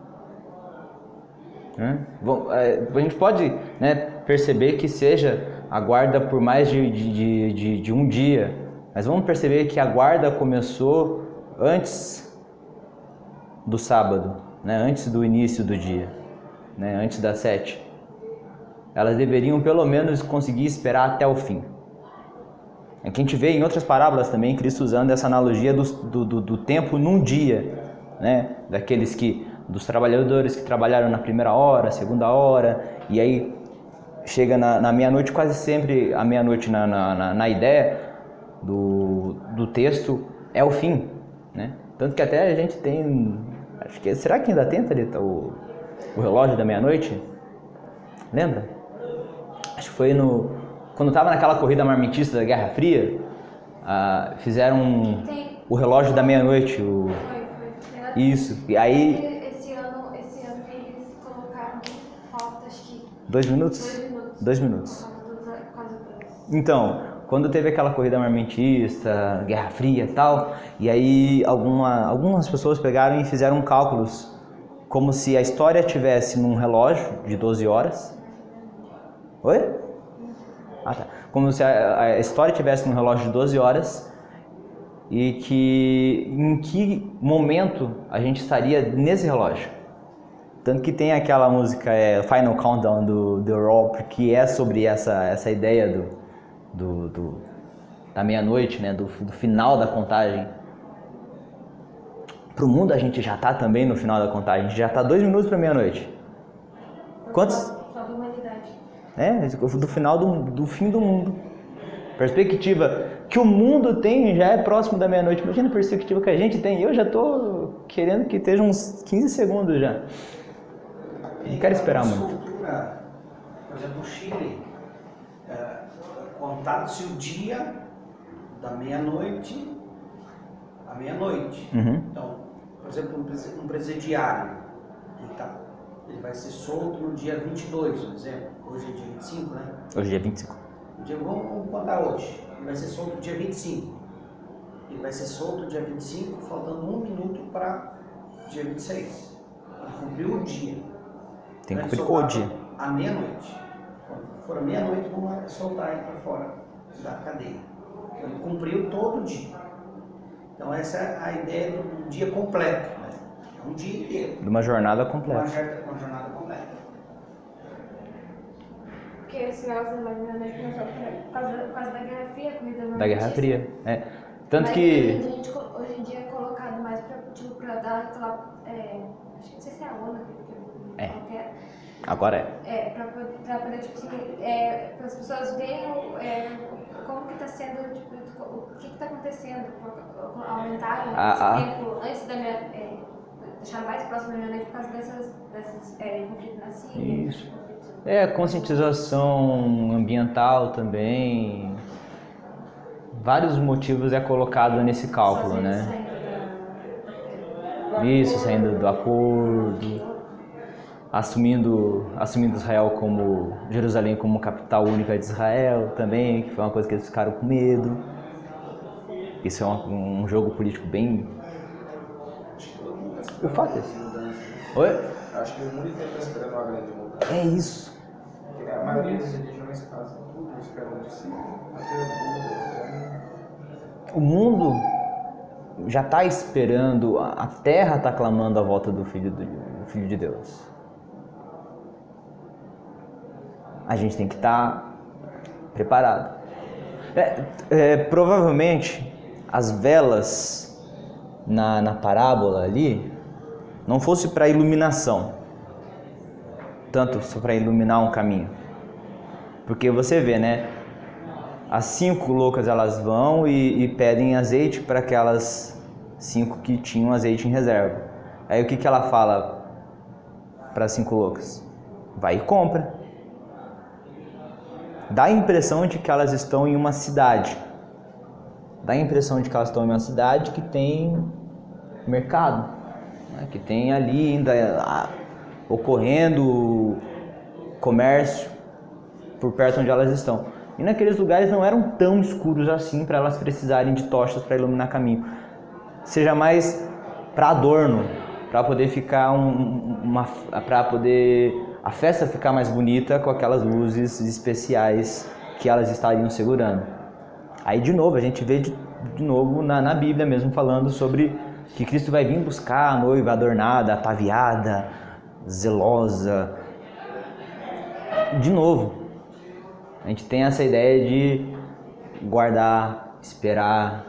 Bom, a gente pode, né, perceber que seja a guarda por mais de, de, de, de um dia, mas vamos perceber que a guarda começou antes do sábado, né, antes do início do dia, né, antes das sete. Elas deveriam pelo menos conseguir esperar até o fim. É que a gente vê em outras parábolas também Cristo usando essa analogia do, do, do tempo num dia, né, daqueles que dos trabalhadores que trabalharam na primeira hora, segunda hora, e aí chega na, na meia-noite, quase sempre a meia-noite na, na, na ideia, do, do texto é o fim, né? Tanto que até a gente tem, acho que, será que ainda tem, Thalita, o, o relógio da meia-noite? Lembra? Acho que foi no, quando estava naquela corrida armamentista da Guerra Fria, ah, fizeram o relógio da meia-noite, o... Foi, foi. Isso, e aí... Esse ano, esse ano eles colocaram falta, acho que... Dois minutos? Dois minutos. Dois minutos. Por causa do- por causa do- Então, quando teve aquela corrida armamentista, Guerra Fria e tal, e aí alguma, algumas pessoas pegaram e fizeram cálculos como se a história tivesse num relógio de doze horas. Oi? Ah, tá. Como se a, a história tivesse num relógio de doze horas e que em que momento a gente estaria nesse relógio. Tanto que tem aquela música é, Final Countdown do The Raw, que é sobre essa, essa ideia do, do, do, da meia-noite, né? do, do final da contagem. Pro mundo a gente já tá também no final da contagem, a gente já tá dois minutos para meia-noite. Quantos? Só da humanidade. É, do final do, do fim do mundo. Perspectiva que o mundo tem já é próximo da meia-noite. Imagina a perspectiva que a gente tem. Eu já tô querendo que esteja uns quinze segundos já. Não quero esperar muito. Cultura, por exemplo, no Chile, é, contado-se o dia da meia-noite à meia-noite. Uhum. Então, por exemplo, um presi- um presidiário, ele, tá, ele vai ser solto no dia vinte e dois, por exemplo. Hoje é dia vinte e cinco, né? Hoje é vinte e cinco. O dia- Vamos, vamos contar hoje. Ele vai ser solto no dia vinte e cinco. Ele vai ser solto no dia vinte e cinco, faltando um minuto para dia vinte e seis. Ele cumpriu o dia. Tem que Ele cumprir o soltava dia. à meia-noite. Quando for à meia-noite, vamos soltar ele para fora da cadeia. Então, ele cumpriu todo o dia. Então, essa é a ideia do dia completo. Né? É um dia inteiro. De uma jornada Uma, completa. jer- uma jornada completa. Porque esse negócio da meia-noite começou por causa, por causa da Guerra Fria, a corrida Da Guerra armamentista. Fria. É. Tanto Mas que... hoje em dia, a gente co- hoje em dia é colocado mais pra, tipo, pra dar aquela... É, acho que não sei se é a ONU que que- É. qualquer. Agora é. É, pra, po- pra poder, tipo assim, é, para as pessoas verem o- é, como que tá sendo, tipo, o que que tá acontecendo. Aumentaram Ah, esse ah. tempo antes da minha... É, deixar mais próximo da meia-noite por causa dessas, dessas é, conflitos na Síria. Isso. conflitos- É, conscientização ambiental também. Vários motivos é colocado nesse cálculo, Estados Unidos né? saindo da- da- Isso, saindo do acordo, assumindo, assumindo Israel como Jerusalém como capital única de Israel também, que foi uma coisa que eles ficaram com medo. Isso é um, um jogo político bem... O fato é esse. Oi? Acho que o mundo inteiro está esperando uma grande mudança. É isso. Porque a maioria das religiões fazem tudo esperando de si, até o mundo. O mundo já está esperando, a terra está clamando a volta do Filho, do, do Filho de Deus. A gente tem que estar preparado. É, é, provavelmente as velas na, na parábola ali não fosse para iluminação, tanto para iluminar um caminho, porque você vê, né? As cinco loucas elas vão e, e pedem azeite para aquelas cinco que tinham azeite em reserva. Aí o que, que ela fala para as cinco loucas? Vai e compra. Dá a impressão de que elas estão em uma cidade. Dá a impressão de que elas estão em uma cidade que tem mercado, né? Que tem ali ainda ah, ocorrendo comércio por perto onde elas estão. E naqueles lugares não eram tão escuros assim para elas precisarem de tochas para iluminar caminho. Seja mais para adorno, para poder ficar um, uma, para poder a festa ficar mais bonita com aquelas luzes especiais que elas estariam segurando. Aí de novo a gente vê de, de novo na, na Bíblia mesmo falando sobre que Cristo vai vir buscar a noiva adornada, ataviada, zelosa. De novo, a gente tem essa ideia de guardar, esperar,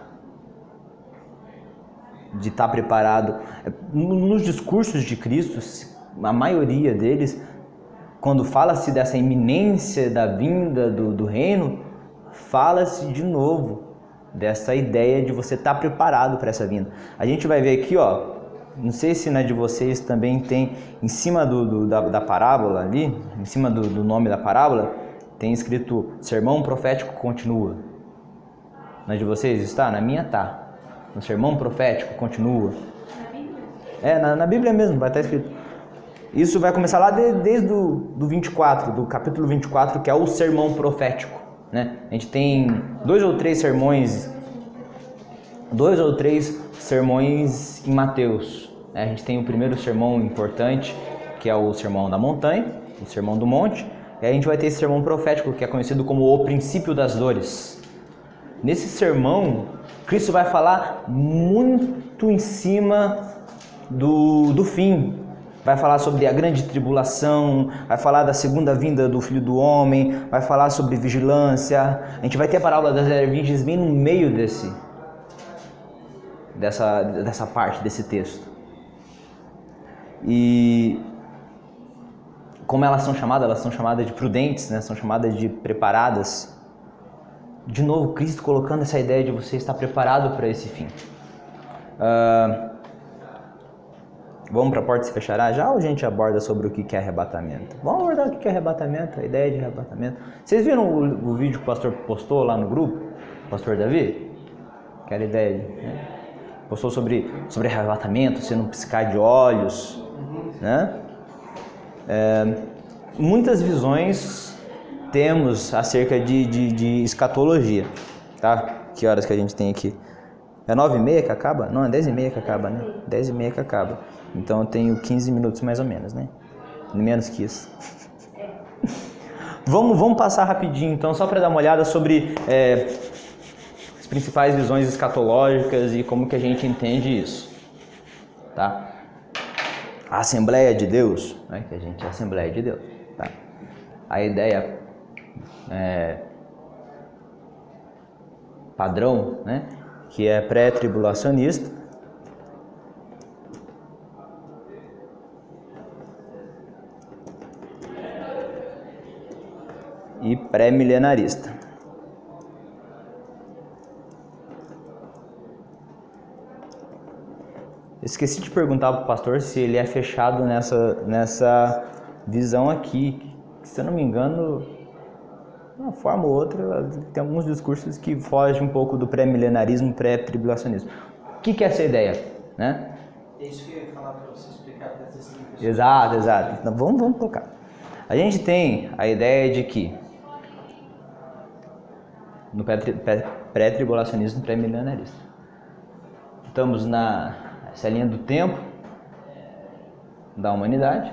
de estar preparado. Nos discursos de Cristo, a maioria deles, quando fala-se dessa iminência da vinda do, do reino, fala-se de novo dessa ideia de você estar preparado para essa vinda. A gente vai ver aqui, ó, não sei se na de vocês também tem, em cima do, do, da, da parábola ali, em cima do, do nome da parábola, tem escrito sermão profético continua. Na de vocês está? Na minha tá. No sermão profético continua. Na Bíblia? É, na, na Bíblia mesmo, vai estar escrito. Isso vai começar lá de, desde do, do vinte e quatro, do capítulo vinte e quatro, que é o sermão profético, né? A gente tem dois ou três sermões, dois ou três sermões em Mateus, né? A gente tem o primeiro sermão importante, que é o sermão da montanha, o sermão do monte, e aí a gente vai ter esse sermão profético, que é conhecido como o princípio das dores. Nesse sermão, Cristo vai falar muito em cima do, do fim. Vai falar sobre a grande tribulação, vai falar da segunda vinda do Filho do Homem, vai falar sobre vigilância. A gente vai ter a parábola das dez virgens bem no meio desse, dessa, dessa parte, desse texto. E como elas são chamadas? Elas são chamadas de prudentes, né? São chamadas de preparadas. De novo, Cristo colocando essa ideia de você estar preparado para esse fim. Uh, vamos para a porta se fechará já ou a gente aborda sobre o que é arrebatamento? Vamos abordar o que é arrebatamento, a ideia de arrebatamento. Vocês viram o, o vídeo que o pastor postou lá no grupo? O pastor Davi? Aquela ideia, né? Postou sobre, sobre arrebatamento, sendo um piscar de olhos, né? É, muitas visões temos acerca de, de, de escatologia, tá? Que horas que a gente tem aqui? É nove e meia que acaba? Não, é dez e meia que acaba, né? Dez e meia que acaba. Então eu tenho quinze minutos mais ou menos, né? Menos que isso. vamos, vamos passar rapidinho, então, só para dar uma olhada sobre é, as principais visões escatológicas e como que a gente entende isso, tá? A Assembleia de Deus, né? Que a gente é a Assembleia de Deus, tá? A ideia é, padrão, né? Que é pré-tribulacionista, e pré-milenarista. Esqueci de perguntar para o pastor se ele é fechado nessa, nessa visão aqui. Se eu não me engano, de uma forma ou outra, tem alguns discursos que fogem um pouco do pré-milenarismo e pré-tribulacionismo. O que, que é essa ideia? Né? É isso que eu ia falar para você explicar para essas pessoas. Exato, exato. Então, vamos, vamos colocar. A gente tem a ideia de que no pré-tribulacionismo e pré-milenarista estamos na essa linha do tempo da humanidade.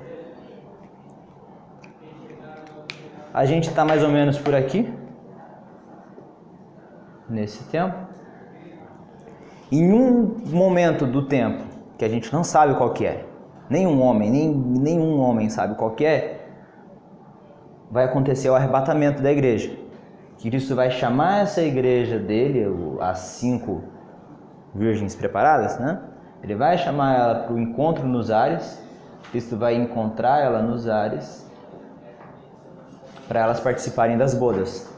A gente está mais ou menos por aqui, nesse tempo. Em um momento do tempo que a gente não sabe qual que é, nenhum homem, nem, nenhum homem sabe qual que é, vai acontecer o arrebatamento da igreja. Cristo vai chamar essa igreja dele, as cinco virgens preparadas, né? Ele vai chamar ela para o encontro nos ares. Cristo vai encontrar ela nos ares para elas participarem das bodas.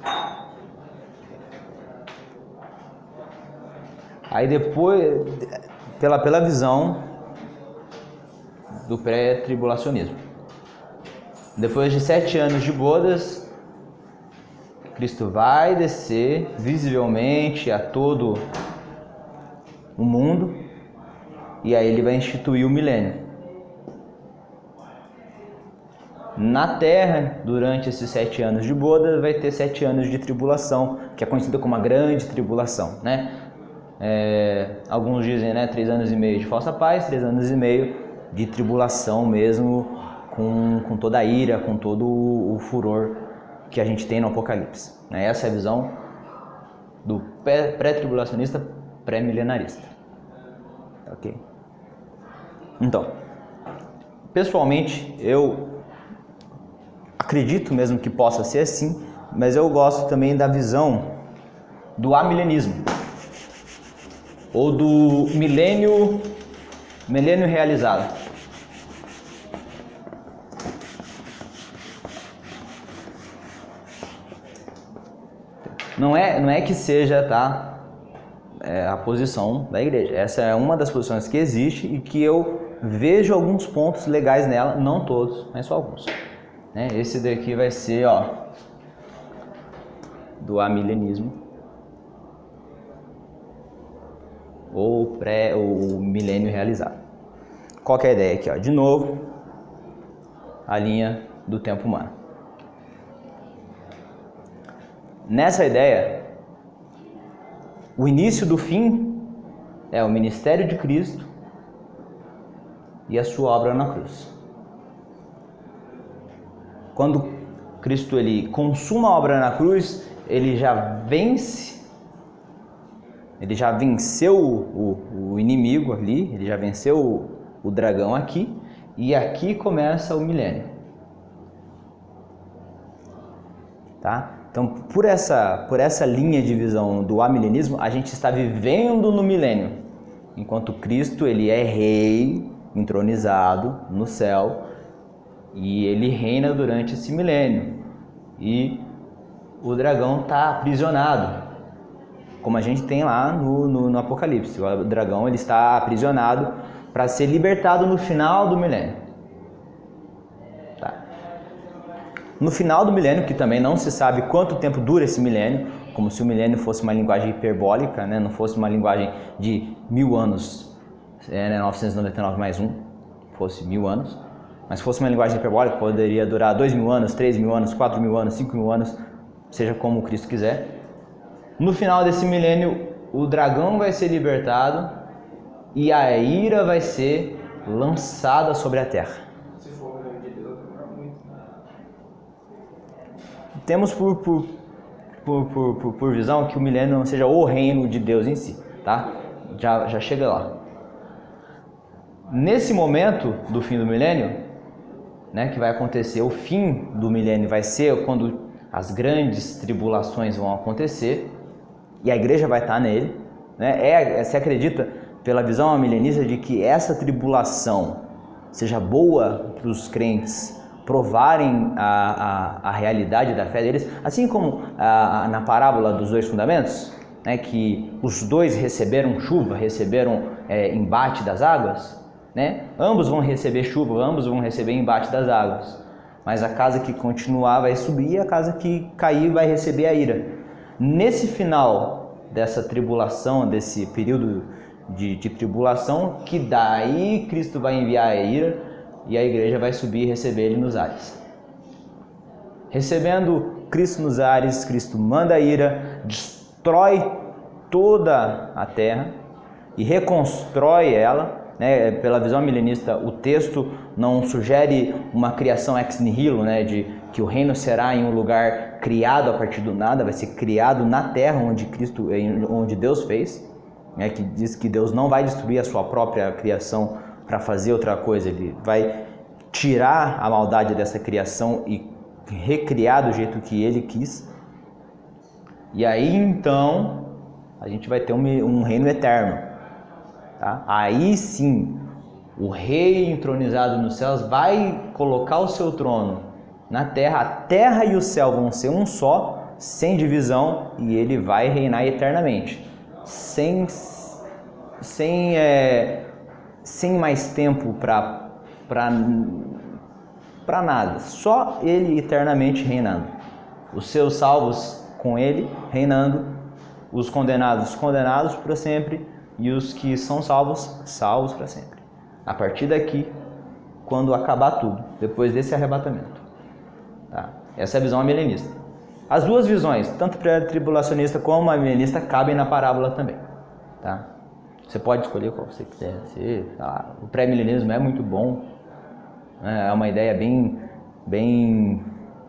Aí depois, pela, pela visão do pré-tribulacionismo, depois de sete anos de bodas, Cristo vai descer visivelmente a todo o mundo e aí ele vai instituir o milênio. Na Terra, durante esses sete anos de bodas, vai ter sete anos de tribulação, que é conhecida como a grande tribulação, né? É, alguns dizem, né, três anos e meio de falsa paz, três anos e meio de tribulação mesmo, com, com toda a ira, com todo o, o furor que a gente tem no Apocalipse. Né? Essa é a visão do pré-tribulacionista, pré-milenarista. Ok? Então, pessoalmente, eu acredito mesmo que possa ser assim, mas eu gosto também da visão do amilenismo, ou do milênio, milênio realizado. Não é, não é que seja, tá, é a posição da igreja. Essa é uma das posições que existe e que eu vejo alguns pontos legais nela, não todos, mas só alguns. Né? Esse daqui vai ser, ó, do amilenismo, ou pré, ou milênio realizado. Qual que é a ideia aqui? Ó? De novo, a linha do tempo humano. Nessa ideia, o início do fim é o ministério de Cristo e a sua obra na cruz. Quando Cristo ele consuma a obra na cruz, ele já vence, ele já venceu o, o, o inimigo ali, ele já venceu o, o dragão aqui, e aqui começa o milênio. Tá? Então, por essa, por essa linha de visão do amilenismo, a gente está vivendo no milênio, enquanto Cristo ele é rei, entronizado no céu, e ele reina durante esse milênio. E o dragão está aprisionado, como a gente tem lá no, no, no Apocalipse. O dragão ele está aprisionado para ser libertado no final do milênio. Tá. No final do milênio, que também não se sabe quanto tempo dura esse milênio, como se o milênio fosse uma linguagem hiperbólica, né? Não fosse uma linguagem de mil anos, é, né? novecentos e noventa e nove mais um, fosse mil anos. Mas se fosse uma linguagem hiperbólica, poderia durar dois mil anos, três mil anos, quatro mil anos, cinco mil anos, seja como Cristo quiser. No final desse milênio, o dragão vai ser libertado e a ira vai ser lançada sobre a terra. Se for o reino de Deus, demora muito. Temos por, por, por, por, por, por visão que o milênio não seja o reino de Deus em si, tá? Já, já chega lá. Nesse momento do fim do milênio, né, que vai acontecer, o fim do milênio vai ser quando as grandes tribulações vão acontecer e a igreja vai estar nele, né? É, se acredita pela visão milenista de que essa tribulação seja boa para os crentes provarem a, a, a realidade da fé deles, assim como a, a, na parábola dos dois fundamentos, né, que os dois receberam chuva, receberam é, embate das águas, né? Ambos vão receber chuva, ambos vão receber embate das águas, mas a casa que continuar vai subir e a casa que cair vai receber a ira. Nesse final dessa tribulação, desse período de, de tribulação, que daí Cristo vai enviar a ira e a igreja vai subir e receber ele nos ares. Recebendo Cristo nos ares, Cristo manda a ira, destrói toda a terra e reconstrói ela. Né? Pela visão milenista, o texto não sugere uma criação ex nihilo, né? De que o reino será em um lugar criado a partir do nada, vai ser criado na terra onde Cristo, onde Deus fez, né? Que diz que Deus não vai destruir a sua própria criação para fazer outra coisa, ele vai tirar a maldade dessa criação e recriar do jeito que ele quis. E aí então a gente vai ter um, um reino eterno. Tá? Aí sim, o rei entronizado nos céus vai colocar o seu trono na terra, a terra e o céu vão ser um só, sem divisão, e ele vai reinar eternamente, sem, sem, é, sem mais tempo para para nada, só ele eternamente reinando, os seus salvos com ele reinando, os condenados condenados para sempre, e os que são salvos, salvos para sempre. A partir daqui, quando acabar tudo, depois desse arrebatamento. Tá? Essa é a visão milenista. As duas visões, tanto pré-tribulacionista como a milenista, cabem na parábola também. Tá? Você pode escolher qual você quiser ser. Tá? O pré-milenismo é muito bom. É uma ideia bem... bem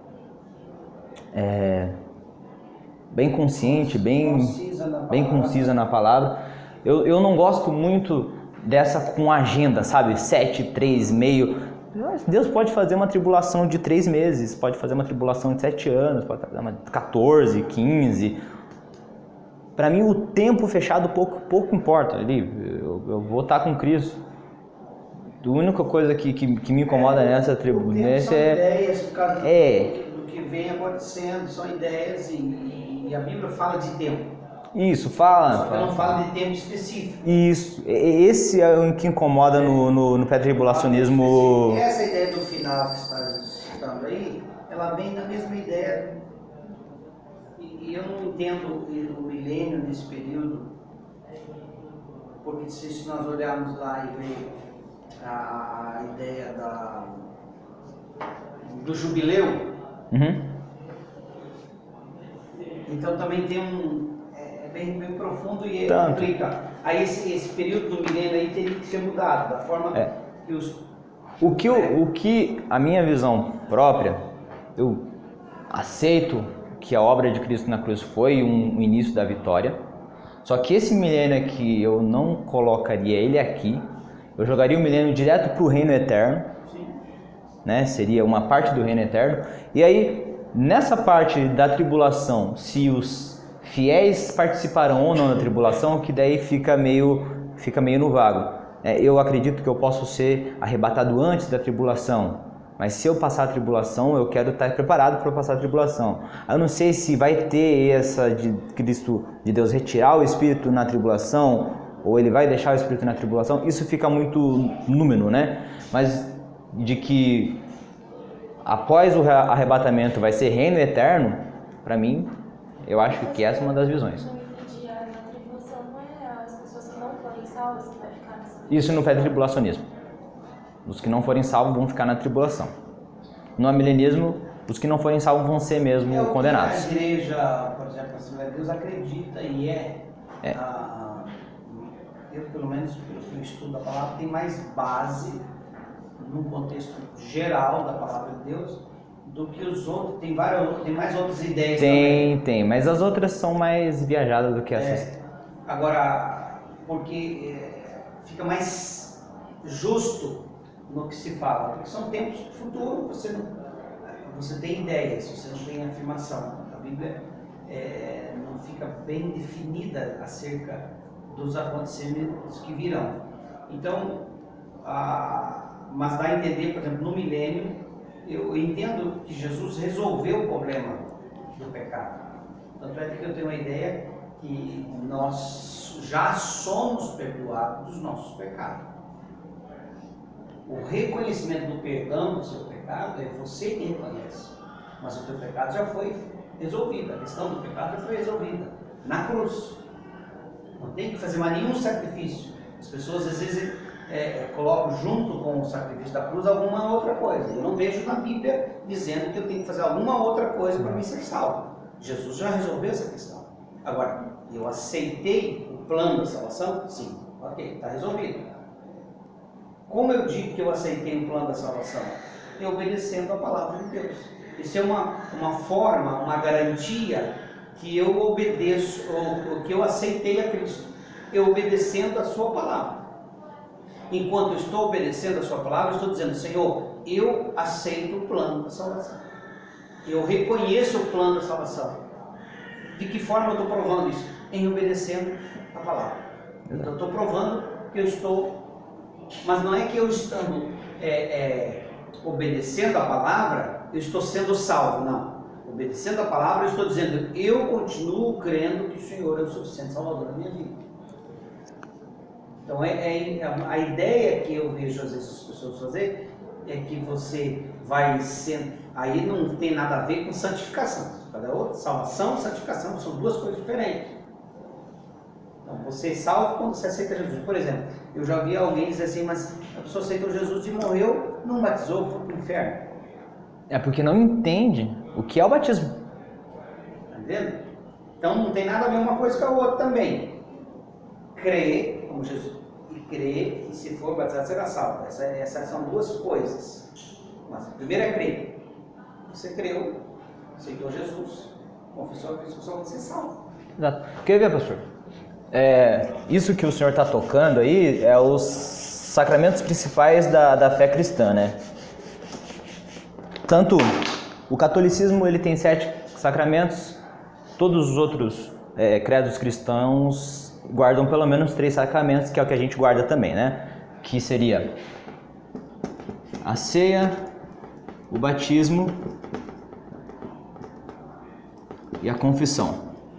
é, bem consciente, bem concisa na bem concisa na palavra. Eu, eu não gosto muito dessa com agenda, sabe? Sete, três, meio. Deus pode fazer uma tribulação de três meses, pode fazer uma tribulação de sete anos, pode fazer uma de quatorze, quinze. Para mim, o tempo fechado pouco, pouco importa. Ali, eu, eu vou estar com Cristo. A única coisa que, que, que me incomoda é, nessa tribulação é... ideias por causa é, do, do que vem acontecendo, são ideias e... e e a Bíblia fala de tempo. Isso, fala. Só que não fala de tempo específico. Isso, esse é o que incomoda no, no, no pré-tribulacionismo. Essa ideia do final que está citando aí, ela vem da mesma ideia. E eu não entendo o milênio nesse período, porque se nós olharmos lá e ver a, a ideia da, do jubileu, Uhum. então também tem um, é, é bem, bem profundo e Tanto. complica. Aí esse, esse período do milênio aí teria que ser mudado, da forma É. que os... O que, o, o que a minha visão própria, eu aceito que a obra de Cristo na cruz foi um, um início da vitória, só que esse milênio aqui eu não colocaria ele aqui, eu jogaria o milênio direto para o reino eterno, né? Seria uma parte do reino eterno, e aí nessa parte da tribulação, se os fiéis participarão ou não da tribulação, que daí fica meio, fica meio no vago. É, eu acredito que eu posso ser arrebatado antes da tribulação, mas se eu passar a tribulação, eu quero estar preparado para passar a tribulação. Eu não sei se vai ter essa de Cristo, de Deus retirar o Espírito na tribulação, ou ele vai deixar o Espírito na tribulação. Isso fica muito número, né? Mas de que após o arrebatamento vai ser reino eterno, para mim, eu acho que essa é uma das visões. Não entendi, a tribulação não é as pessoas que não forem salvas que vai ficar nessa... Isso no pré-tribulacionismo. Os que não forem salvos vão ficar na tribulação. No amilenismo, os que não forem salvos vão ser mesmo é condenados. A igreja, por exemplo, a Assembleia de Deus acredita e é, É. A, eu pelo menos pelo que eu estudo a palavra, tem mais base num contexto geral da palavra de Deus do que os outros. Tem várias, tem mais outras ideias Tem, também. tem, mas as outras são mais viajadas do que essas. É, agora, porque é, fica mais justo no que se fala, porque são tempos do futuro, você não, você tem ideias, você não tem afirmação. A Bíblia é, não fica bem definida acerca dos acontecimentos que virão. Então, a, mas dá a entender, por exemplo, no milênio, eu entendo que Jesus resolveu o problema do pecado. Tanto é que eu tenho uma ideia que nós já somos perdoados dos nossos pecados. O reconhecimento do perdão do seu pecado é você que reconhece, mas o teu pecado já foi resolvido, a questão do pecado já foi resolvida na cruz. Não tem que fazer mais nenhum sacrifício. As pessoas às vezes é, colocam junto com o sacrifício da cruz alguma outra coisa. Eu não vejo na Bíblia dizendo que eu tenho que fazer alguma outra coisa para me ser salvo. Jesus já resolveu essa questão. Agora, eu aceitei o plano da salvação? Sim. Ok, está resolvido. Como eu digo que eu aceitei o plano da salvação? É obedecendo a palavra de Deus. Isso é uma, uma forma, uma garantia que eu obedeço, ou, ou que eu aceitei a Cristo. Eu obedecendo a sua palavra. Enquanto eu estou obedecendo a sua palavra, eu estou dizendo, Senhor, eu aceito o plano da salvação. Eu reconheço o plano da salvação. De que forma eu estou provando isso? Em obedecendo a palavra. Então eu estou provando que eu estou... Mas não é que eu estando é, é, obedecendo a palavra, eu estou sendo salvo, não. Obedecendo a palavra, eu estou dizendo, eu continuo crendo que o Senhor é o suficiente salvador da minha vida. Então é, é, a ideia que eu vejo às vezes as pessoas fazer é que você vai sendo... Aí não tem nada a ver com santificação. Cada outra, salvação e santificação são duas coisas diferentes. Então, você é salvo quando você aceita Jesus. Por exemplo, eu já vi alguém dizer assim, mas a pessoa aceitou Jesus e morreu, não batizou, foi para o inferno. É porque não entende o que é o batismo. Está entendendo? Então não tem nada a ver uma coisa com a outra também. Crer, como Jesus, e crer, e se for batizado será salvo. Essa, essas são duas coisas. Mas a primeira é crer. Você creu, aceitou Jesus, confessou a Cristo, só você é salvo. Exato. Quer ver, pastor? É, isso que o senhor está tocando aí é os sacramentos principais da, da fé cristã, né? Tanto o catolicismo ele tem sete sacramentos, todos os outros é, credos cristãos guardam pelo menos três sacramentos, que é o que a gente guarda também, né? Que seria a ceia, o batismo e a confissão.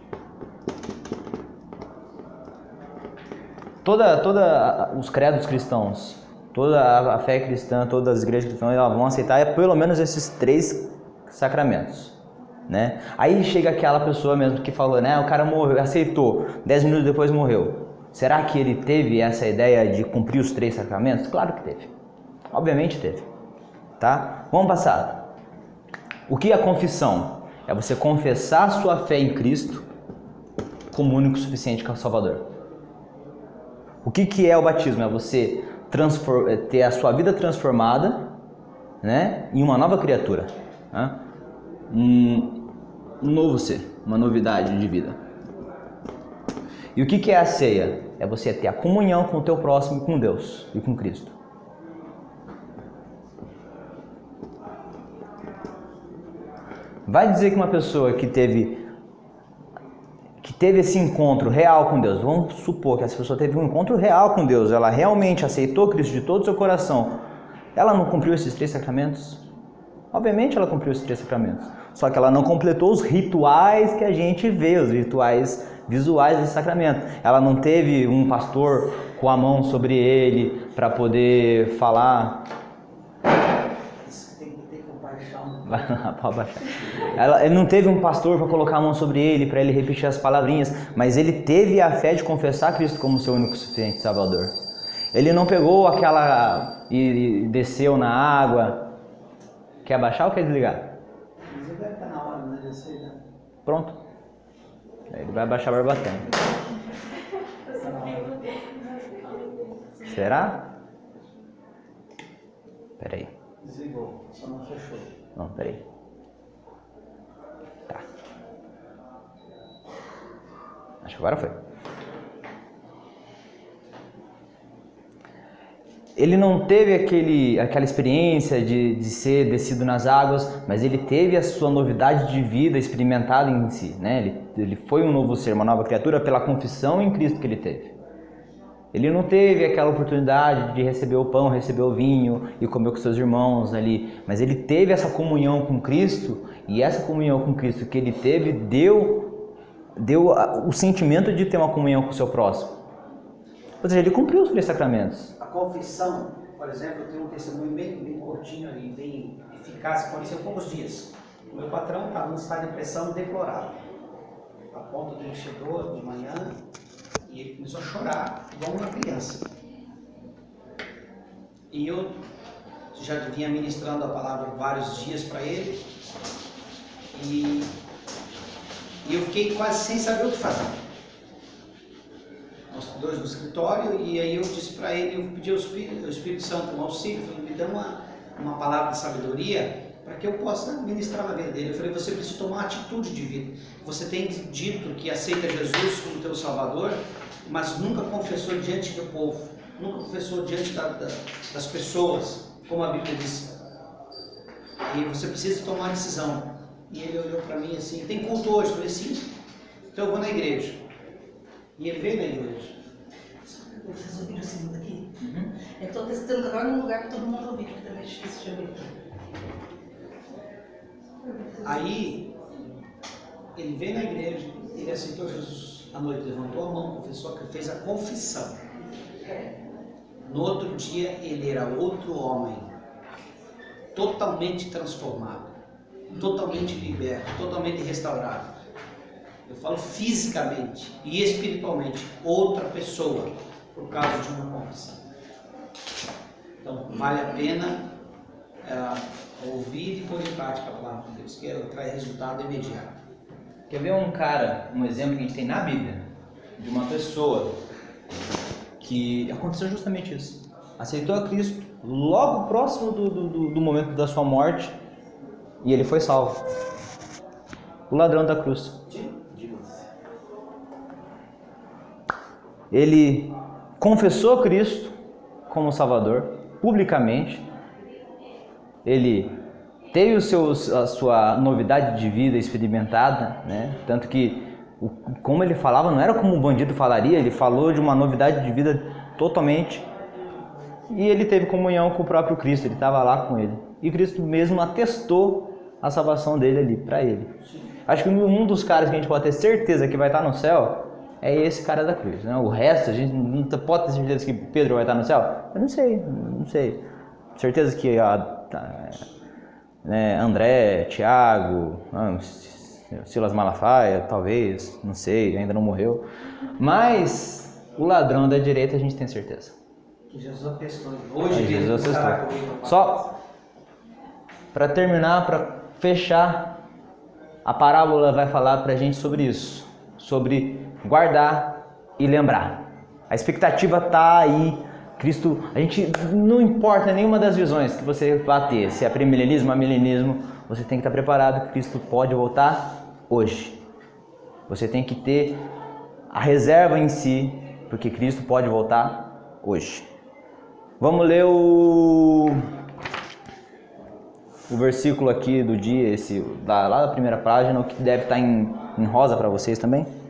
toda, toda os credos cristãos, toda a fé cristã, todas as igrejas cristãs, elas vão aceitar pelo menos esses três sacramentos, né? Aí chega aquela pessoa mesmo que falou, né, o cara morreu, aceitou, dez minutos depois morreu. Será que ele teve essa ideia de cumprir os três sacramentos? Claro que teve. Obviamente teve. Tá? Vamos passar. O que é a confissão? É você confessar a sua fé em Cristo como único e suficiente Salvador. O que, que é o batismo? É você transform... ter a sua vida transformada, né, em uma nova criatura. Né? Um novo ser, uma novidade de vida. E o que, que é a ceia? É você ter a comunhão com o teu próximo e com Deus e com Cristo. Vai dizer que uma pessoa que teve que teve esse encontro real com Deus, vamos supor que essa pessoa teve um encontro real com Deus, ela realmente aceitou Cristo de todo o seu coração, ela não cumpriu esses três sacramentos? Obviamente ela cumpriu esses três sacramentos, só que ela não completou os rituais que a gente vê, os rituais visuais desse sacramento. Ela não teve um pastor com a mão sobre ele para poder falar. Tem que ter compaixão. Vai lá, pode baixar. Ela, ele não teve um pastor para colocar a mão sobre ele, para ele repetir as palavrinhas, mas ele teve a fé de confessar Cristo como seu único e suficiente Salvador. Ele não pegou aquela e, e desceu na água. Quer abaixar ou quer desligar? Desligar tá na hora, né? Descer, né? Pronto. Ele vai abaixar a barbatana. Será? Peraí. Desligou, só não fechou. Não, peraí. Tá. Acho que agora foi. Ele não teve aquele, aquela experiência de, de ser descido nas águas, mas ele teve a sua novidade de vida experimentada em si, né? Ele, ele foi um novo ser, uma nova criatura pela confissão em Cristo que ele teve. Ele não teve aquela oportunidade de receber o pão, receber o vinho e comer com seus irmãos ali, mas ele teve essa comunhão com Cristo, e essa comunhão com Cristo que ele teve deu, deu o sentimento de ter uma comunhão com o seu próximo. Ou seja, ele cumpriu os três sacramentos. A confissão, por exemplo, eu tenho um testemunho bem, bem curtinho e bem eficaz, que aconteceu há poucos dias. O meu patrão estava num estado de pressão deplorável, a ponto de ele chegou de manhã e ele começou a chorar, igual uma criança. E eu já vinha ministrando a palavra vários dias para ele, e, e eu fiquei quase sem saber o que fazer. Nós dois no escritório, e aí eu disse para ele, eu pedi ao Espírito, ao Espírito Santo um auxílio, falei, me dá uma, uma palavra de sabedoria para que eu possa ministrar na vida dele. Eu falei, você precisa tomar uma atitude de vida. Você tem dito que aceita Jesus como teu Salvador, mas nunca confessou diante do povo, nunca confessou diante da, da, das pessoas, como a Bíblia diz. E você precisa tomar uma decisão. E ele olhou para mim assim, tem culto hoje? Eu falei, sim. Então eu vou na igreja. E ele veio na igreja. Eu preciso ouvir o segundo aqui. Uhum. Eu estou testando agora num lugar para todo mundo ouvir, porque também é difícil de ouvir aqui. Aí, ele veio na igreja, ele aceitou Jesus à noite, levantou a mão, confessou, fez a confissão. No outro dia, ele era outro homem, totalmente transformado, totalmente liberto, totalmente restaurado. Eu falo fisicamente e espiritualmente, outra pessoa, por causa de uma confissão. Então, vale a pena é, ouvir e pôr em prática a palavra de Deus, que ela traz resultado imediato. Quer ver um cara, um exemplo que a gente tem na Bíblia, de uma pessoa que aconteceu justamente isso. Aceitou a Cristo logo próximo do, do, do momento da sua morte e ele foi salvo. O ladrão da cruz. Ele confessou Cristo como Salvador, publicamente. Ele teve o seu, a sua novidade de vida experimentada, né? Tanto que, o, como ele falava, não era como um bandido falaria, ele falou de uma novidade de vida totalmente. E ele teve comunhão com o próprio Cristo, ele estava lá com ele. E Cristo mesmo atestou a salvação dele ali, para ele. Acho que um dos caras que a gente pode ter certeza que vai estar no céu é esse cara da cruz, né? O resto, a gente não pode ter certeza que Pedro vai estar no céu? Eu não sei, não sei. Certeza que a, né, André, Tiago, Silas Malafaia, talvez, não sei, ainda não morreu. Mas o ladrão da direita a gente tem certeza. Que Jesus atestou. Hoje é, Jesus atestou. Só para terminar, para fechar, a parábola vai falar para a gente sobre isso, sobre guardar e lembrar. A expectativa está aí. Cristo, a gente não importa nenhuma das visões que você vai ter, se é premilenismo, amilenismo, você tem que estar preparado que Cristo pode voltar hoje. Você tem que ter a reserva em si, porque Cristo pode voltar hoje. Vamos ler o, o versículo aqui do dia, esse, lá da primeira página, o que deve estar em, em rosa para vocês também.